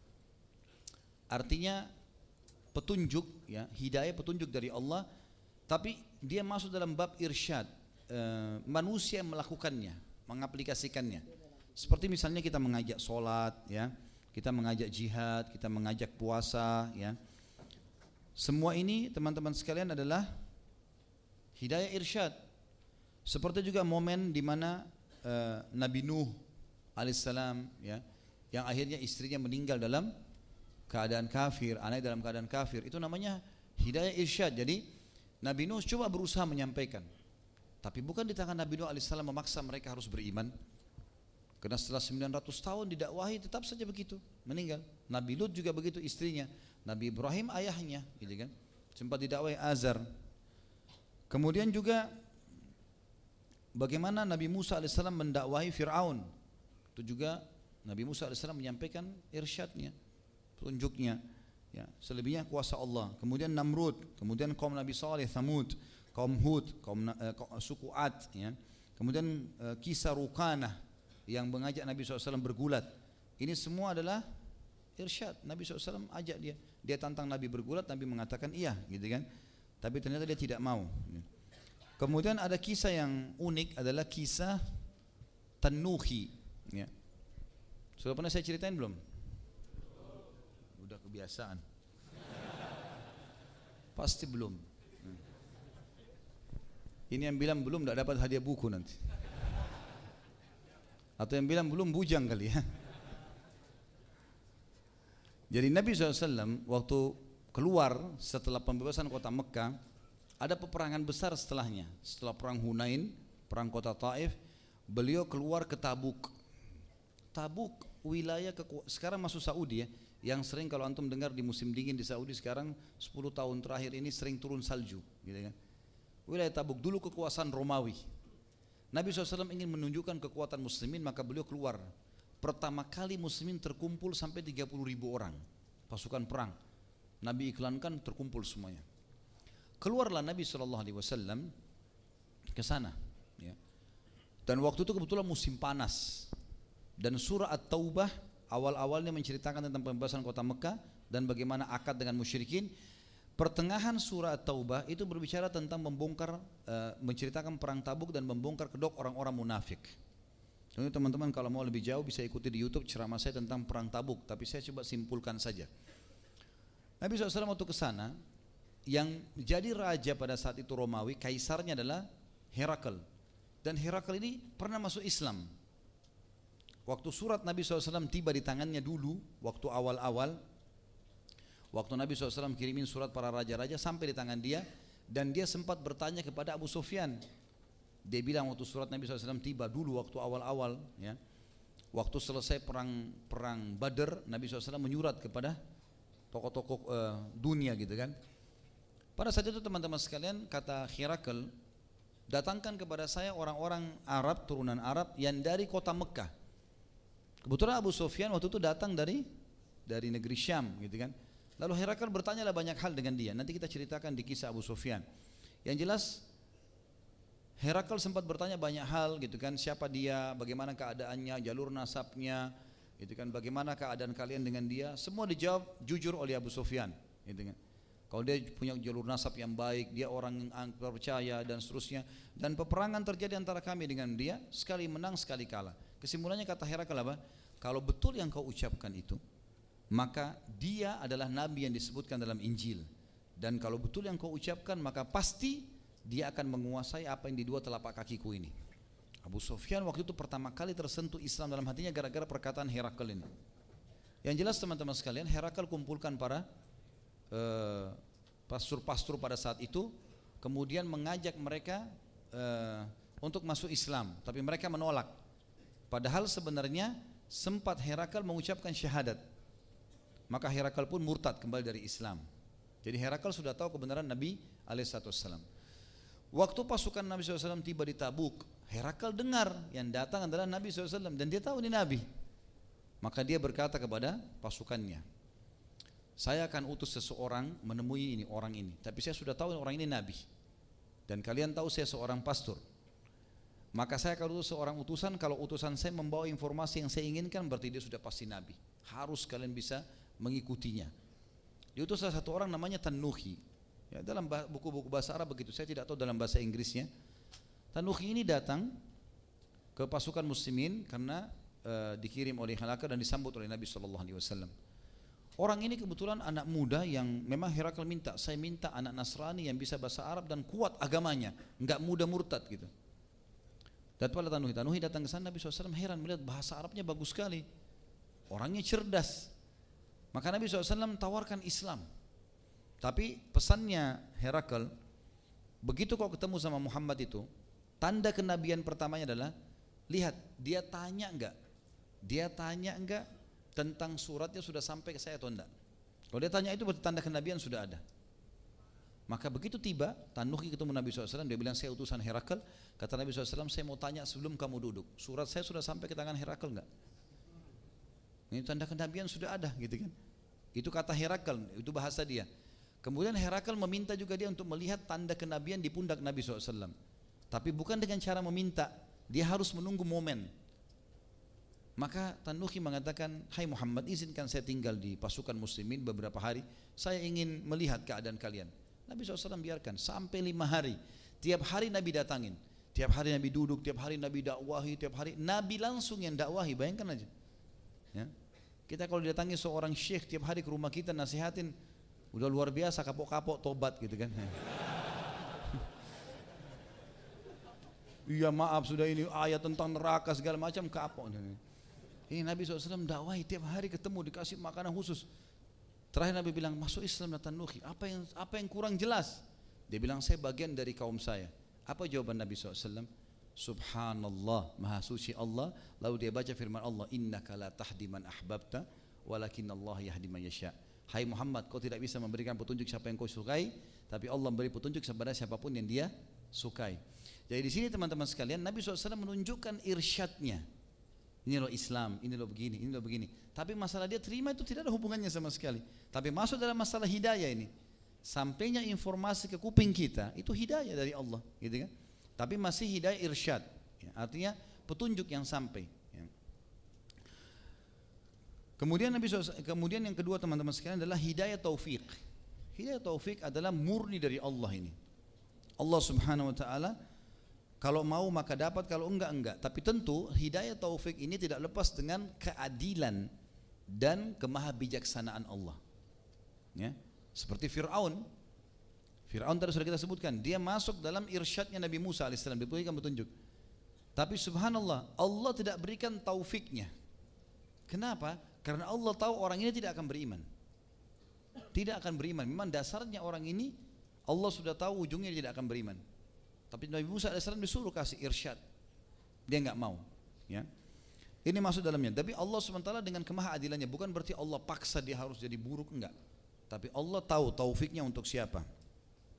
Artinya petunjuk ya, hidayah petunjuk dari Allah, tapi dia masuk dalam bab irsyad, manusia yang melakukannya, mengaplikasikannya. Seperti misalnya kita mengajak sholat ya, kita mengajak jihad, kita mengajak puasa ya. Semua ini teman-teman sekalian adalah hidayah irsyad. Seperti juga momen di mana Nabi Nuh alaihissalam ya, yang akhirnya istrinya meninggal dalam keadaan kafir, anaknya dalam keadaan kafir, itu namanya hidayah irsyad. Jadi Nabi Nuh coba berusaha menyampaikan, tapi bukan di tangan Nabi Nuh alaihissalam memaksa mereka harus beriman. Karena setelah 900 tahun didakwahi tetap saja begitu, meninggal. Nabi Lut juga begitu istrinya, Nabi Ibrahim ayahnya, gitu kan, sempat didakwahi Azar. Kemudian juga bagaimana Nabi Musa alaihissalam mendakwahi Fir'aun, itu juga Nabi Musa alaihissalam menyampaikan irsyadnya, tunjuknya. Ya, selebihnya kuasa Allah. Kemudian Namrud, kemudian kaum Nabi Saleh, Thamud, kaum Hud, kaum suku Ad, ya. Kemudian kisah Rukanah yang mengajak Nabi SAW bergulat. Ini semua adalah irsyad. Nabi SAW ajak dia tantang Nabi bergulat, Nabi mengatakan iya, gitu kan. Tapi ternyata dia tidak mau. Kemudian ada kisah yang unik, adalah kisah Tanuhi. Ya. Sudah pernah saya ceritain belum? Udah kebiasaan. Pasti belum. Ini yang bilang belum tidak dapat hadiah buku nanti. Atau yang bilang belum bujang kali ya. Jadi Nabi SAW waktu keluar setelah pembebasan kota Mekah, ada peperangan besar setelahnya. Setelah perang Hunain, perang kota Taif, beliau keluar ke Tabuk. Tabuk wilayah sekarang masuk Saudi ya, yang sering kalau antum dengar di musim dingin di Saudi sekarang 10 tahun terakhir ini sering turun salju, gitu kan. Wilayah Tabuk dulu kekuasaan Romawi. Nabi SAW ingin menunjukkan kekuatan muslimin, maka beliau keluar. Pertama kali muslimin terkumpul sampai 30.000 orang pasukan perang. Nabi iklankan terkumpul semuanya. Keluarlah Nabi SAW ke sana ya. Dan waktu itu kebetulan musim panas. Dan surah At-Taubah awal-awalnya menceritakan tentang pembebasan kota Mekah dan bagaimana akad dengan musyrikin. Pertengahan surah At-Taubah itu berbicara tentang membongkar, menceritakan perang Tabuk dan membongkar kedok orang-orang munafik. Jadi teman-teman kalau mau lebih jauh bisa ikuti di YouTube ceramah saya tentang perang Tabuk, tapi saya coba simpulkan saja. Nabi SAW waktu ke sana, yang jadi raja pada saat itu Romawi, kaisarnya adalah Herakl. Dan Herakl ini pernah masuk Islam. Waktu surat Nabi SAW tiba di tangannya dulu, waktu awal-awal, waktu Nabi SAW kirimin surat para raja-raja sampai di tangan dia, dan dia sempat bertanya kepada Abu Sufyan. Dia bilang waktu surat Nabi SAW tiba dulu waktu awal-awal ya, waktu selesai perang Badr, Nabi SAW menyurat kepada tokoh-tokoh dunia gitu kan. Pada saat itu teman-teman sekalian, kata Herakl, datangkan kepada saya orang-orang Arab, turunan Arab yang dari kota Mekah. Kebetulan Abu Sufyan waktu itu datang dari negeri Syam, gitu kan. Lalu Herakl bertanyalah banyak hal dengan dia. Nanti kita ceritakan di kisah Abu Sufyan. Yang jelas Herakl sempat bertanya banyak hal, gitu kan. Siapa dia, bagaimana keadaannya, jalur nasabnya, gitu kan. Bagaimana keadaan kalian dengan dia? Semua dijawab jujur oleh Abu Sufyan, gitu kan. Kalau dia punya jalur nasab yang baik, dia orang yang percaya dan seterusnya. Dan peperangan terjadi antara kami dengan dia, sekali menang sekali kalah. Kesimpulannya kata Herakl apa? Kalau betul yang kau ucapkan itu, maka dia adalah nabi yang disebutkan dalam Injil. Dan kalau betul yang kau ucapkan, maka pasti dia akan menguasai apa yang di dua telapak kakiku ini. Abu Sufyan waktu itu pertama kali tersentuh Islam dalam hatinya gara-gara perkataan Herakl ini. Yang jelas teman-teman sekalian, Herakl kumpulkan para pastor-pastor pada saat itu, kemudian mengajak mereka untuk masuk Islam, tapi mereka menolak. Padahal sebenarnya sempat Herakl mengucapkan syahadat, maka Herakl pun murtad kembali dari Islam. Jadi Herakl sudah tahu kebenaran Nabi alaihissalam. Waktu pasukan Nabi SAW tiba di Tabuk, Herakl dengar yang datang adalah Nabi SAW dan dia tahu ini Nabi. Maka dia berkata kepada pasukannya, saya akan utus seseorang menemui orang ini, tapi saya sudah tahu orang ini Nabi. Dan kalian tahu saya seorang pastor. Maka saya akan utus seorang utusan, kalau utusan saya membawa informasi yang saya inginkan, berarti dia sudah pasti Nabi. Harus kalian bisa mengikutinya. Diutus salah satu orang namanya Tanuhi. Ya, dalam buku-buku bahasa Arab begitu, saya tidak tahu dalam bahasa Inggrisnya. Tanuhi ini datang ke pasukan muslimin karena dikirim oleh Herakl dan disambut oleh Nabi SAW. Orang ini kebetulan anak muda yang memang Herakl minta, saya minta anak Nasrani yang bisa bahasa Arab dan kuat agamanya, enggak mudah murtad gitu. Dan pada Tanuhi datang ke sana, Nabi SAW heran melihat bahasa Arabnya bagus sekali, orangnya cerdas. Maka Nabi SAW tawarkan Islam. Tapi pesannya Herakl, begitu kau ketemu sama Muhammad itu, tanda kenabian pertamanya adalah, lihat dia tanya enggak tentang suratnya sudah sampai ke saya atau enggak. Kalau dia tanya itu berarti tanda kenabian sudah ada. Maka begitu tiba Tanuhi ketemu Nabi SAW, dia bilang saya utusan Herakl. Kata Nabi SAW, saya mau tanya sebelum kamu duduk, surat saya sudah sampai ke tangan Herakl enggak? Ini tanda kenabian sudah ada, gitu kan. Itu kata Herakl, itu bahasa dia. Kemudian Herakl meminta juga dia untuk melihat tanda kenabian di pundak Nabi SAW. Tapi bukan dengan cara meminta, dia harus menunggu momen. Maka Tanuhi mengatakan, hai Muhammad, izinkan saya tinggal di pasukan muslimin beberapa hari, saya ingin melihat keadaan kalian. Nabi SAW biarkan sampai 5 hari. Tiap hari Nabi datangin, tiap hari Nabi duduk, tiap hari Nabi dakwahi, tiap hari Nabi langsung yang dakwahi. Bayangkan aja ya. Kita kalau didatangi seorang syekh tiap hari ke rumah kita nasihatin, udah luar biasa, kapok-kapok tobat gitu kan. Iya maaf sudah ini ayat tentang neraka segala macam, kapok. Ini Nabi SAW dakwahi tiap hari, ketemu dikasih makanan khusus. Terakhir Nabi bilang, masuk Islam Tanuhi, apa yang kurang jelas? Dia bilang, saya bagian dari kaum saya. Apa jawaban Nabi SAW? Subhanallah, maha suci Allah. Lalu dia baca firman Allah, innaka la tahdi man ahbabta walakin Allah yahdi man yasha. Hai Muhammad, kau tidak bisa memberikan petunjuk siapa yang kau sukai, tapi Allah memberi petunjuk kepada siapapun yang dia sukai. Jadi di sini teman-teman sekalian, Nabi SAW menunjukkan irsyadnya. Ini loh Islam, ini loh begini, ini loh begini. Tapi masalah dia terima itu tidak ada hubungannya sama sekali. Tapi masuk dalam masalah hidayah ini, sampainya informasi ke kuping kita itu hidayah dari Allah, gitu kan? Tapi masih hidayah irsyad, ya, artinya petunjuk yang sampai. Ya. Kemudian yang kedua teman-teman sekalian adalah hidayah taufik. Hidayah taufik adalah murni dari Allah ini. Allah Subhanahu Wa Taala. Kalau mau maka dapat, kalau enggak. Tapi tentu hidayah taufik ini tidak lepas dengan keadilan dan kemahabijaksanaan Allah. Ya, seperti Fir'aun. Fir'aun tadi sudah kita sebutkan, dia masuk dalam irsyadnya Nabi Musa AS, diberikan petunjuk. Tapi subhanallah, Allah tidak berikan taufiknya. Kenapa? Karena Allah tahu orang ini tidak akan beriman. Tidak akan beriman. Memang dasarnya orang ini Allah sudah tahu ujungnya dia tidak akan beriman. Tapi Nabi Musa AS disuruh kasih irsyad, dia enggak mau. Ya, ini masuk dalamnya. Tapi Allah SWT dengan kemahaadilannya, bukan berarti Allah paksa dia harus jadi buruk, enggak. Tapi Allah tahu taufiknya untuk siapa.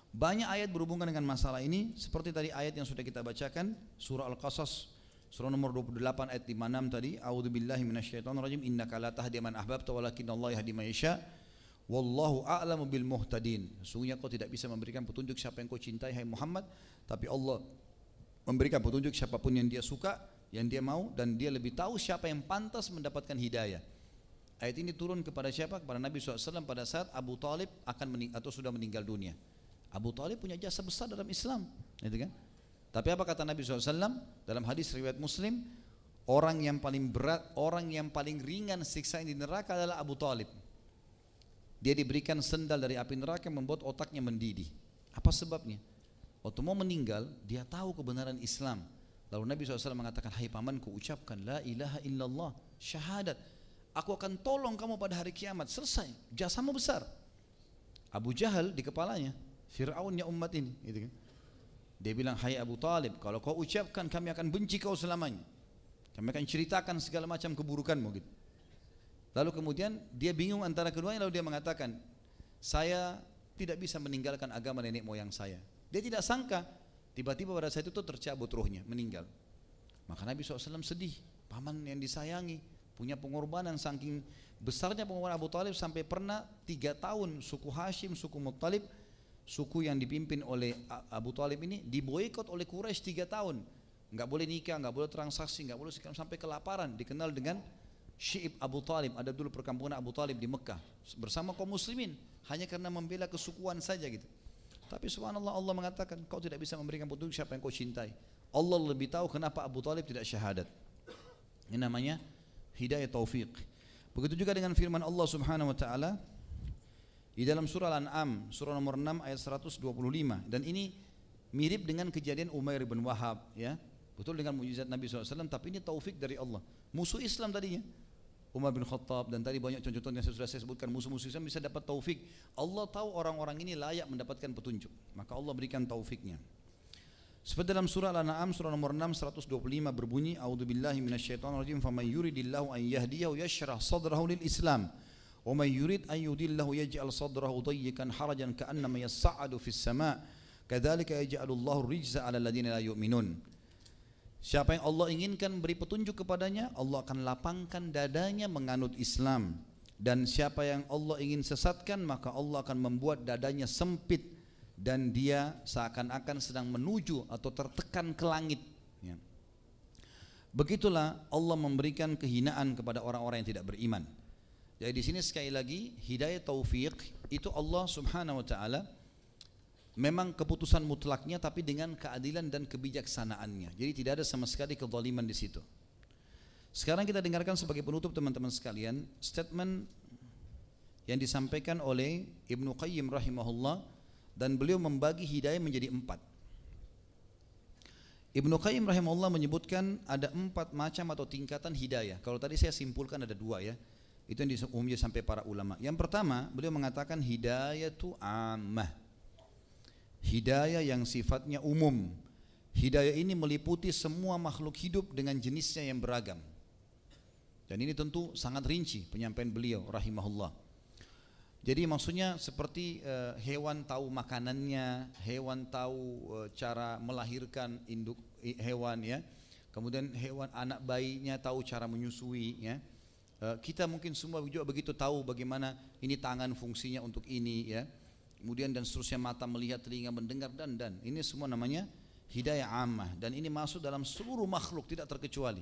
Banyak ayat berhubungan dengan masalah ini, seperti tadi ayat yang sudah kita bacakan, surah Al-Qasas, surah nomor 28 ayat 56 tadi, a'udzubillahi minasyaitonirrajim, innaka la tahdi man ahbabta walakinnallaha yahdi man yasha, wallahu a'lamu bil muhtadin. Sungguhnya kau tidak bisa memberikan petunjuk siapa yang kau cintai hai Muhammad, tapi Allah memberikan petunjuk siapapun yang dia suka, yang dia mau, dan dia lebih tahu siapa yang pantas mendapatkan hidayah. Ayat ini turun kepada siapa? Kepada Nabi SAW pada saat Abu Talib atau sudah meninggal dunia. Abu Talib punya jasa besar dalam Islam, gitu kan? Tapi apa kata Nabi SAW dalam hadis riwayat Muslim? Orang yang paling berat, orang yang paling ringan siksaan di neraka adalah Abu Talib. Dia diberikan sendal dari api neraka yang membuat otaknya mendidih. Apa sebabnya? Waktu mau meninggal, dia tahu kebenaran Islam. Lalu Nabi SAW mengatakan, hai pamanku, ucapkan la ilaha illallah, syahadat. Aku akan tolong kamu pada hari kiamat. Selesai, jasamu besar. Abu Jahal di kepalanya, Fir'aunnya umat ini, gitu kan? Dia bilang, hai Abu Talib, kalau kau ucapkan kami akan benci kau selamanya. Kami akan ceritakan segala macam keburukanmu, gitu. Lalu kemudian dia bingung antara keduanya, lalu dia mengatakan, saya tidak bisa meninggalkan agama nenek moyang saya. Dia tidak sangka, tiba-tiba pada saat itu tercabut ruhnya, meninggal. Maka Nabi SAW sedih, paman yang disayangi, punya pengorbanan, saking besarnya pengorbanan Abu Talib sampai pernah 3 tahun suku Hashim, suku Muttalib, suku yang dipimpin oleh Abu Talib ini diboikot oleh Quraisy 3 tahun. Enggak boleh nikah, enggak boleh transaksi, enggak boleh sampai kelaparan. Dikenal dengan Syi'ib Abu Talib. Ada dulu perkampungan Abu Talib di Mekah bersama kaum muslimin, hanya karena membela kesukuan saja gitu. Tapi subhanallah, Allah mengatakan kau tidak bisa memberikan petunjuk siapa yang kau cintai. Allah lebih tahu kenapa Abu Talib tidak syahadat. Ini namanya hidayah taufik. Begitu juga dengan firman Allah Subhanahu wa taala di dalam surah Al-An'am, surah nomor 6 ayat 125, dan ini mirip dengan kejadian Umair bin Wahab, ya. Betul dengan mukjizat Nabi SAW, tapi ini taufik dari Allah. Musuh Islam tadinya, Umar bin Khattab, dan tadi banyak contoh yang sudah saya sebutkan, musuh-musuh Islam bisa dapat taufik. Allah tahu orang-orang ini layak mendapatkan petunjuk, maka Allah berikan taufiknya. Seperti dalam surah Al-An'am, surah nomor 6 125 berbunyi, a'udzubillahi minasyaitonirrajim, faman yuridillahu an yahdiyahu yashrah sadrahu lil Islam. وَمَنْ يُرِدْ أَنْ يُضِلَّهُ يَجْعَلْ صَدْرَهُ ضَيِّقًا حَرَجًا كَأَنَّمَا يَصَّعَّدُ فِي السَّمَاءِ كَذَلِكَ يَجْعَلُ اللَّهُ الرِّجْزَ عَلَى الَّذِينَ لَا يُؤْمِنُونَ. Siapa yang Allah inginkan beri petunjuk kepadanya, Allah akan lapangkan dadanya menganut Islam. Dan siapa yang Allah ingin sesatkan, maka Allah akan membuat dadanya sempit dan dia seakan-akan sedang menuju atau tertekan ke langit, ya. Begitulah Allah memberikan kehinaan kepada orang-orang yang tidak beriman. Jadi di sini sekali lagi hidayah taufik itu Allah Subhanahu wa taala memang keputusan mutlaknya, tapi dengan keadilan dan kebijaksanaannya. Jadi tidak ada sama sekali kezaliman di situ. Sekarang kita dengarkan sebagai penutup teman-teman sekalian statement yang disampaikan oleh Ibnu Qayyim rahimahullah, dan beliau membagi hidayah menjadi 4. Ibnu Qayyim rahimahullah menyebutkan ada 4 macam atau tingkatan hidayah. Kalau tadi saya simpulkan ada 2, ya. Itu yang umumnya sampai para ulama. Yang pertama, beliau mengatakan hidayah itu ammah. Hidayah yang sifatnya umum. Hidayah ini meliputi semua makhluk hidup dengan jenisnya yang beragam. Dan ini tentu sangat rinci penyampaian beliau rahimahullah. Jadi maksudnya seperti hewan tahu makanannya, hewan tahu cara melahirkan induk hewan, ya. Kemudian hewan anak bayinya tahu cara menyusui, ya. Kita mungkin semua juga begitu tahu bagaimana ini tangan fungsinya untuk ini, ya. Kemudian dan seterusnya, mata melihat, telinga mendengar, dan ini semua namanya hidayah ammah, dan ini masuk dalam seluruh makhluk tidak terkecuali.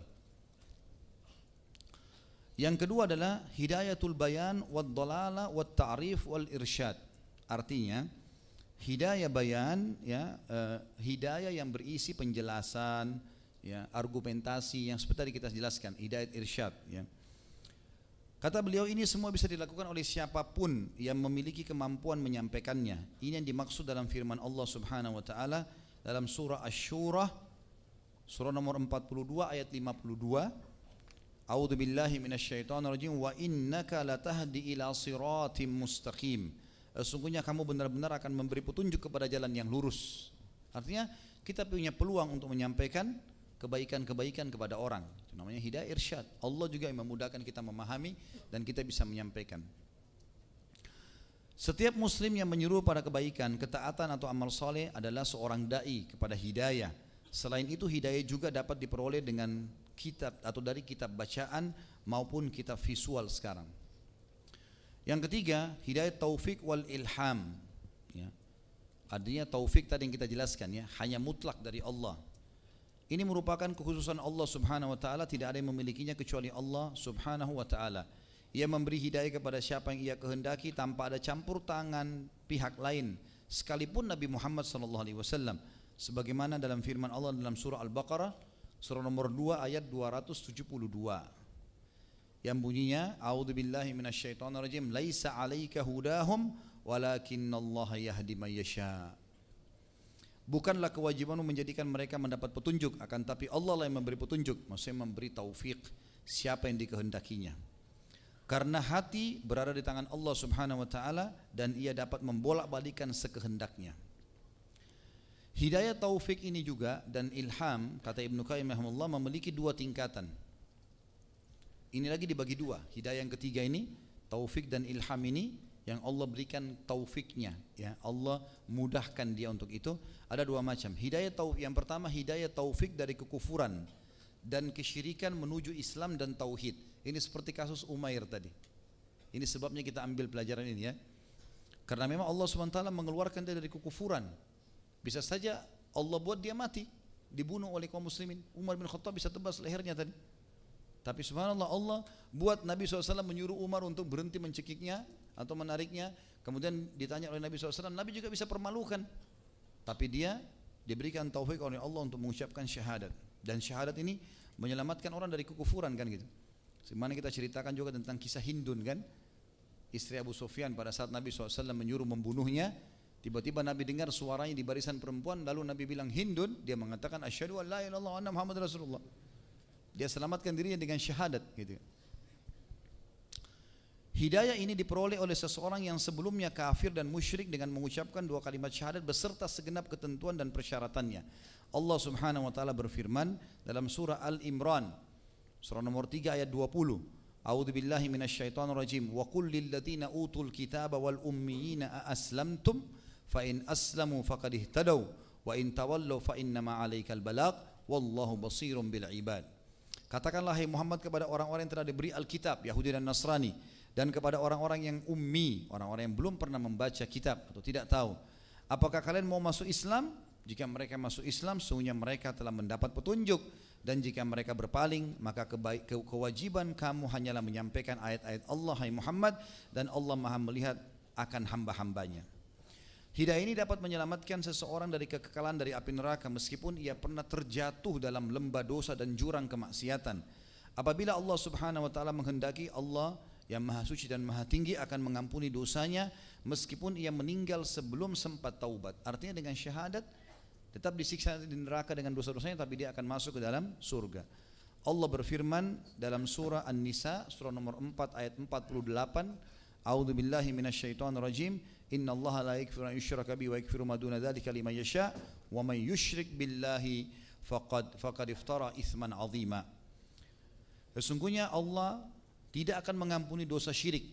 Yang kedua adalah hidayatul bayan wad dalala wat ta'rif wal irsyad. Artinya hidayah bayan, ya, hidayah yang berisi penjelasan, ya, argumentasi yang seperti tadi kita jelaskan, hidayat irsyad, ya. Kata beliau, ini semua bisa dilakukan oleh siapapun yang memiliki kemampuan menyampaikannya. Ini yang dimaksud dalam firman Allah Subhanahu wa taala dalam surah Asy-Syura, surah nomor 42 ayat 52. A'udzu billahi minasyaitonir rajim, wa innaka latahdi ila siratim mustaqim. Sesungguhnya kamu benar-benar akan memberi petunjuk kepada jalan yang lurus. Artinya kita punya peluang untuk menyampaikan kebaikan-kebaikan kepada orang. Itu namanya hidayah irsyad. Allah juga yang memudahkan kita memahami dan kita bisa menyampaikan. Setiap muslim yang menyuruh pada kebaikan, ketaatan atau amal soleh adalah seorang da'i kepada hidayah. Selain itu hidayah juga dapat diperoleh dengan kitab atau dari kitab bacaan maupun kitab visual sekarang. Yang ketiga, hidayah taufik wal ilham. Ya. Artinya taufik tadi yang kita jelaskan ya, hanya mutlak dari Allah. Ini merupakan kekhususan Allah Subhanahu wa taala, tidak ada yang memilikinya kecuali Allah Subhanahu wa taala. Ia memberi hidayah kepada siapa yang ia kehendaki tanpa ada campur tangan pihak lain, sekalipun Nabi Muhammad SAW. Sebagaimana dalam firman Allah dalam surah Al-Baqarah, surah nomor 2 ayat 272. Yang bunyinya, A'udzubillahi minasyaitonirrajim, laisa 'alaika hudahum walakinallaha yahdi may yasha. Bukanlah kewajibanmu menjadikan mereka mendapat petunjuk, akan tapi Allah lah yang memberi petunjuk, maksudnya memberi taufik siapa yang dikehendakinya. Karena hati berada di tangan Allah Subhanahu wa taala dan ia dapat membolak-balikkan sekehendaknya. Hidayah taufik ini juga dan ilham, kata Ibnu Qayyim rahimahullah, memiliki dua tingkatan. Ini lagi dibagi dua. Hidayah yang ketiga ini, taufik dan ilham ini, yang Allah berikan taufiknya, ya, Allah mudahkan dia untuk itu. Ada dua macam. Hidayah taufik, yang pertama hidayah taufik dari kekufuran dan kesyirikan menuju Islam dan tauhid. Ini seperti kasus Umair tadi. Ini sebabnya kita ambil pelajaran ini ya. Karena memang Allah SWT mengeluarkan dia dari kekufuran. Bisa saja Allah buat dia mati, dibunuh oleh kaum muslimin. Umar bin Khattab bisa tebas lehernya tadi. Tapi subhanallah, Allah buat Nabi SAW menyuruh Umar untuk berhenti mencekiknya atau menariknya. Kemudian ditanya oleh Nabi SAW, Nabi juga bisa permalukan. Tapi dia diberikan taufik oleh Allah untuk mengucapkan syahadat. Dan syahadat ini menyelamatkan orang dari kekufuran kan gitu. Sebagaimana kita ceritakan juga tentang kisah Hindun kan, istri Abu Sufyan pada saat Nabi SAW menyuruh membunuhnya, tiba-tiba Nabi dengar suaranya di barisan perempuan, lalu Nabi bilang Hindun, dia mengatakan asyhadu an la ilaha illallah wa anna Muhammad Rasulullah. Dia selamatkan dirinya dengan syahadat gitu. Hidayah ini diperoleh oleh seseorang yang sebelumnya kafir dan musyrik dengan mengucapkan dua kalimat syahadat beserta segenap ketentuan dan persyaratannya. Allah Subhanahu wa taala berfirman dalam surah Al-Imran surah nomor 3 ayat 20. A'udzubillahi minasyaitonirrajim. Wa qul lil ladzina utul kitaba wal ummiyina aslamtum fa in aslamu faqad ihtadaw wa in tawallaw fa innama 'alaikal balagh wallahu basirun bil ibad. Katakanlah hai Muhammad kepada orang-orang yang telah diberi Alkitab, Yahudi dan Nasrani, dan kepada orang-orang yang ummi, orang-orang yang belum pernah membaca kitab atau tidak tahu, apakah kalian mau masuk Islam? Jika mereka masuk Islam, sesungguhnya mereka telah mendapat petunjuk. Dan jika mereka berpaling, maka kewajiban kamu hanyalah menyampaikan ayat-ayat Allah, hai Muhammad, dan Allah maha melihat akan hamba-hambanya. Hidayah ini dapat menyelamatkan seseorang dari kekekalan dari api neraka meskipun ia pernah terjatuh dalam lembah dosa dan jurang kemaksiatan. Apabila Allah Subhanahu wa taala menghendaki, Allah yang maha suci dan maha tinggi akan mengampuni dosanya meskipun ia meninggal sebelum sempat taubat. Artinya dengan syahadat tetap disiksa di neraka dengan dosa-dosanya, tapi dia akan masuk ke dalam surga. Allah berfirman dalam surah An-Nisa surah nomor 4 ayat 48, A'udzubillahi minasyaitonirrajim, innallaha la yaghfiru an yushraka bihi wa yaghfiru ma duna dzalika liman yasha wa man yusyrik billahi faqad iftara itsman 'azima. Sesungguhnya Allah tidak akan mengampuni dosa syirik,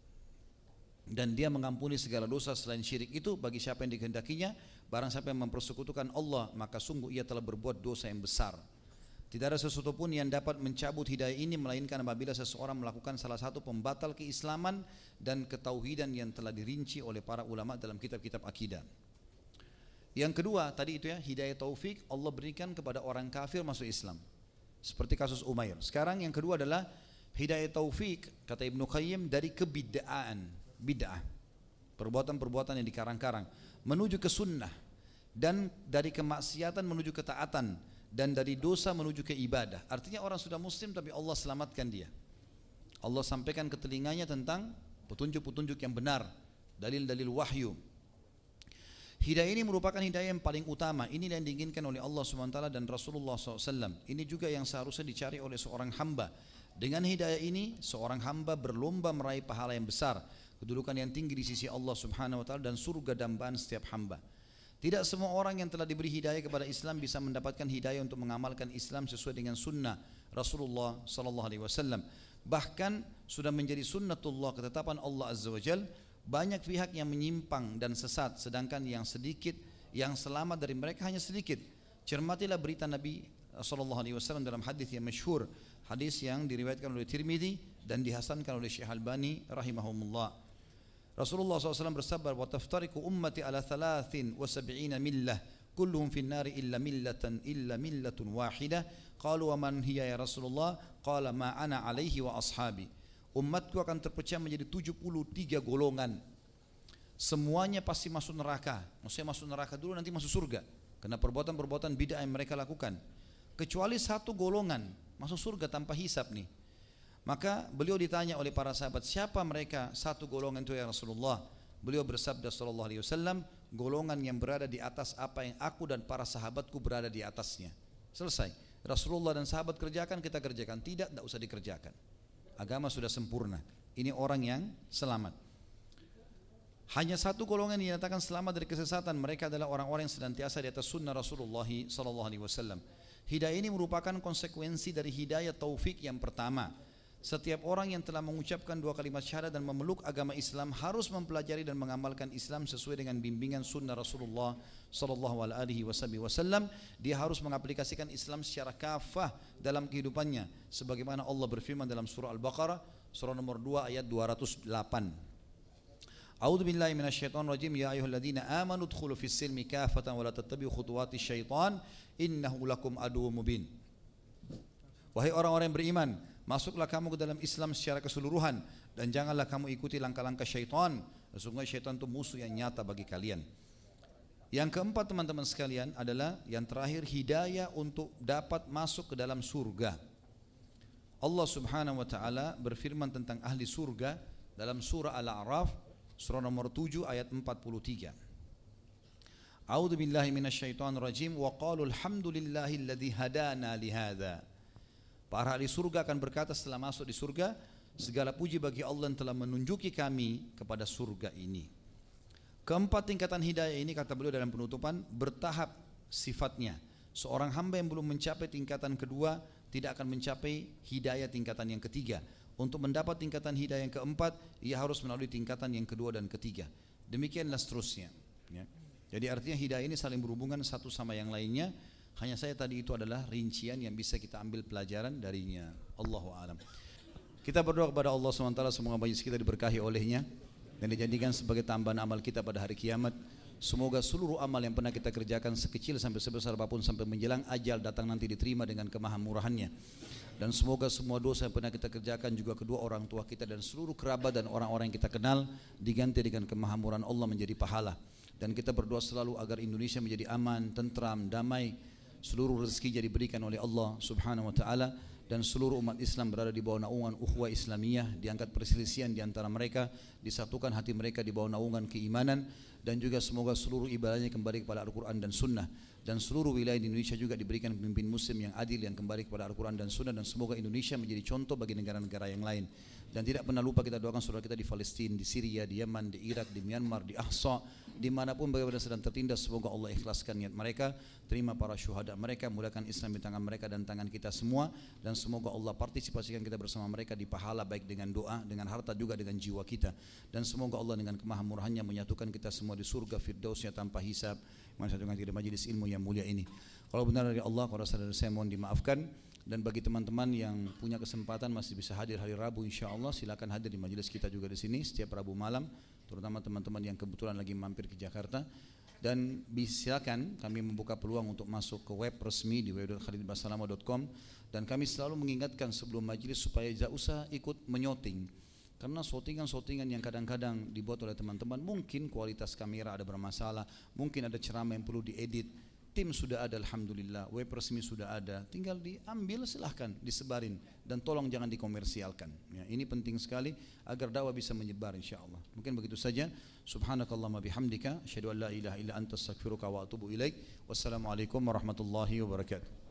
dan dia mengampuni segala dosa selain syirik itu bagi siapa yang dikehendakinya. Barang siapa yang mempersekutukan Allah, maka sungguh ia telah berbuat dosa yang besar. Tidak ada sesuatu pun yang dapat mencabut hidayah ini melainkan apabila seseorang melakukan salah satu pembatal keislaman dan ketauhidan yang telah dirinci oleh para ulama dalam kitab-kitab akidah. Yang kedua tadi itu ya, hidayah taufik Allah berikan kepada orang kafir masuk Islam, seperti kasus Umair. Sekarang yang kedua adalah hidayah taufik, kata Ibnu Qayyim, dari kebid'aan, bid'ah, perbuatan-perbuatan yang dikarang-karang menuju ke sunnah, dan dari kemaksiatan menuju ketaatan, dan dari dosa menuju ke ibadah. Artinya orang sudah muslim tapi Allah selamatkan dia. Allah sampaikan ke telinganya tentang petunjuk-petunjuk yang benar, dalil-dalil wahyu. Hidayah ini merupakan hidayah yang paling utama. Ini yang diinginkan oleh Allah SWT dan Rasulullah SAW. Ini juga yang seharusnya dicari oleh seorang hamba. Dengan hidayah ini seorang hamba berlomba meraih pahala yang besar, kedudukan yang tinggi di sisi Allah Subhanahu wa taala, dan surga dambaan setiap hamba. Tidak semua orang yang telah diberi hidayah kepada Islam bisa mendapatkan hidayah untuk mengamalkan Islam sesuai dengan sunnah Rasulullah sallallahu alaihi wasallam. Bahkan sudah menjadi sunnatullah, ketetapan Allah Azza wa Jalla, Banyak pihak yang menyimpang dan sesat, sedangkan yang sedikit, yang selamat dari mereka hanya sedikit. Cermatilah berita Nabi SAW dalam hadis yang masyhur, hadis yang diriwayatkan oleh Tirmidzi dan dihasankan oleh Syekh Albani rahimahumullah. Rasulullah SAW bersabda, "Wa taftariqu ummati ala 73 millah, kulluhum fin nari illa millatun wahidah." Qalu wa man hiya ya Rasulullah? Qala ma ana alaihi wa ashabi. Umatku akan terpecah menjadi 73 golongan. Semuanya pasti masuk neraka. Maksudnya masuk neraka dulu nanti masuk surga. Karena perbuatan-perbuatan bid'ah yang mereka lakukan. Kecuali satu golongan masuk surga tanpa hisab nih. Maka beliau ditanya oleh para sahabat, siapa mereka satu golongan itu ya Rasulullah? Beliau bersabda sallallahu alaihi wasallam, golongan yang berada di atas apa yang aku dan para sahabatku berada di atasnya. Selesai. Rasulullah dan sahabat kerjakan, kita kerjakan. Tidak usah dikerjakan. Agama sudah sempurna. Ini orang yang selamat. Hanya satu golongan yang dinyatakan selamat dari kesesatan. Mereka adalah orang-orang yang senantiasa di atas sunnah Rasulullah SAW. Hidayah ini merupakan konsekuensi dari hidayah taufik yang pertama. Setiap orang yang telah mengucapkan 2 kalimat syahadat dan memeluk agama Islam harus mempelajari dan mengamalkan Islam sesuai dengan bimbingan sunnah Rasulullah SAW. Dia harus mengaplikasikan Islam secara kafah dalam kehidupannya, sebagaimana Allah berfirman dalam surah Al-Baqarah surah nomor 2 ayat 208. A'udzu billahi minasyaitonir rajim, ya ayyuhalladzina amanu udkhulu fis silmi kafatan wa la tattabi'u khutuwatis syaitan innahu lakum aduwwum mubin. Wahai orang-orang yang beriman, masuklah kamu ke dalam Islam secara keseluruhan dan janganlah kamu ikuti langkah-langkah syaitan. Sesungguhnya syaitan itu musuh yang nyata bagi kalian. Yang keempat teman-teman sekalian adalah yang terakhir, hidayah untuk dapat masuk ke dalam surga. Allah Subhanahu wa taala berfirman tentang ahli surga dalam surah Al-A'raf surah nomor 7 ayat 43. A'udzu billahi minasyaitonir rajim wa qalu alhamdulillahilladzi hadana lihadza. Para ahli surga akan berkata setelah masuk di surga, segala puji bagi Allah yang telah menunjuki kami kepada surga ini. Keempat tingkatan hidayah ini, kata beliau dalam penutupan, bertahap sifatnya. Seorang hamba yang belum mencapai tingkatan kedua tidak akan mencapai hidayah tingkatan yang ketiga. Untuk mendapat tingkatan hidayah yang keempat, ia harus melalui tingkatan yang kedua dan ketiga. Demikianlah seterusnya. Ya. Jadi artinya hidayah ini saling berhubungan satu sama yang lainnya. Hanya saya tadi itu adalah rincian yang bisa kita ambil pelajaran darinya. Allahu a'lam. Kita berdoa kepada Allah SWT semoga majlis kita diberkahi olehnya dan dijadikan sebagai tambahan amal kita pada hari kiamat. Semoga seluruh amal yang pernah kita kerjakan sekecil sampai sebesar apapun sampai menjelang ajal datang nanti diterima dengan kemahamurahannya. Dan semoga semua dosa yang pernah kita kerjakan juga kedua orang tua kita dan seluruh kerabat dan orang-orang yang kita kenal diganti dengan kemahamurahan Allah menjadi pahala. Dan kita berdoa selalu agar Indonesia menjadi aman, tentram, damai. Seluruh rezeki jadi diberikan oleh Allah Subhanahu wa taala dan seluruh umat Islam berada di bawah naungan ukhuwah Islamiyah, diangkat perselisihan di antara mereka, disatukan hati mereka di bawah naungan keimanan, dan juga semoga seluruh ibadahnya kembali kepada Al-Quran dan Sunnah, dan seluruh wilayah di Indonesia juga diberikan pemimpin muslim yang adil yang kembali kepada Al-Quran dan Sunnah, dan semoga Indonesia menjadi contoh bagi negara-negara yang lain. Dan tidak pernah lupa kita doakan saudara kita di Palestina, di Syria, di Yaman, di Irak, di Myanmar, di Ahsa, dimanapun bagaimana sedang tertindas, semoga Allah ikhlaskan niat mereka, terima para syuhada mereka, mudahkan Islam di tangan mereka dan tangan kita semua, dan semoga Allah partisipasikan kita bersama mereka di pahala baik dengan doa, dengan harta juga dengan jiwa kita, dan semoga Allah dengan kemahamurahannya menyatukan kita semua di surga firdausnya tanpa hisab, menyatukan kita di majelis ilmu yang mulia ini. Kalau benar dari Allah, kalau salah dari saya mohon dimaafkan. Dan bagi teman-teman yang punya kesempatan masih bisa hadir hari Rabu insyaAllah, silakan hadir di majelis kita juga di sini setiap Rabu malam, terutama teman-teman yang kebetulan lagi mampir ke Jakarta. Dan silakan kami membuka peluang untuk masuk ke web resmi di www.khalidbasalamah.com, dan kami selalu mengingatkan sebelum majelis supaya tidak usah ikut menyoting, karena shootingan-shootingan yang kadang-kadang dibuat oleh teman-teman mungkin kualitas kamera ada bermasalah, mungkin ada ceramah yang perlu diedit. Tim sudah ada alhamdulillah, web resmi sudah ada, tinggal diambil silahkan disebarin dan tolong jangan dikomersialkan. Ya, ini penting sekali agar dakwah bisa menyebar insyaallah. Mungkin begitu saja. Subhanakallahumma bihamdika asyhadu an la ilaha illa anta astaghfiruka wa atubu ilaik. Wassalamualaikum warahmatullahi wabarakatuh.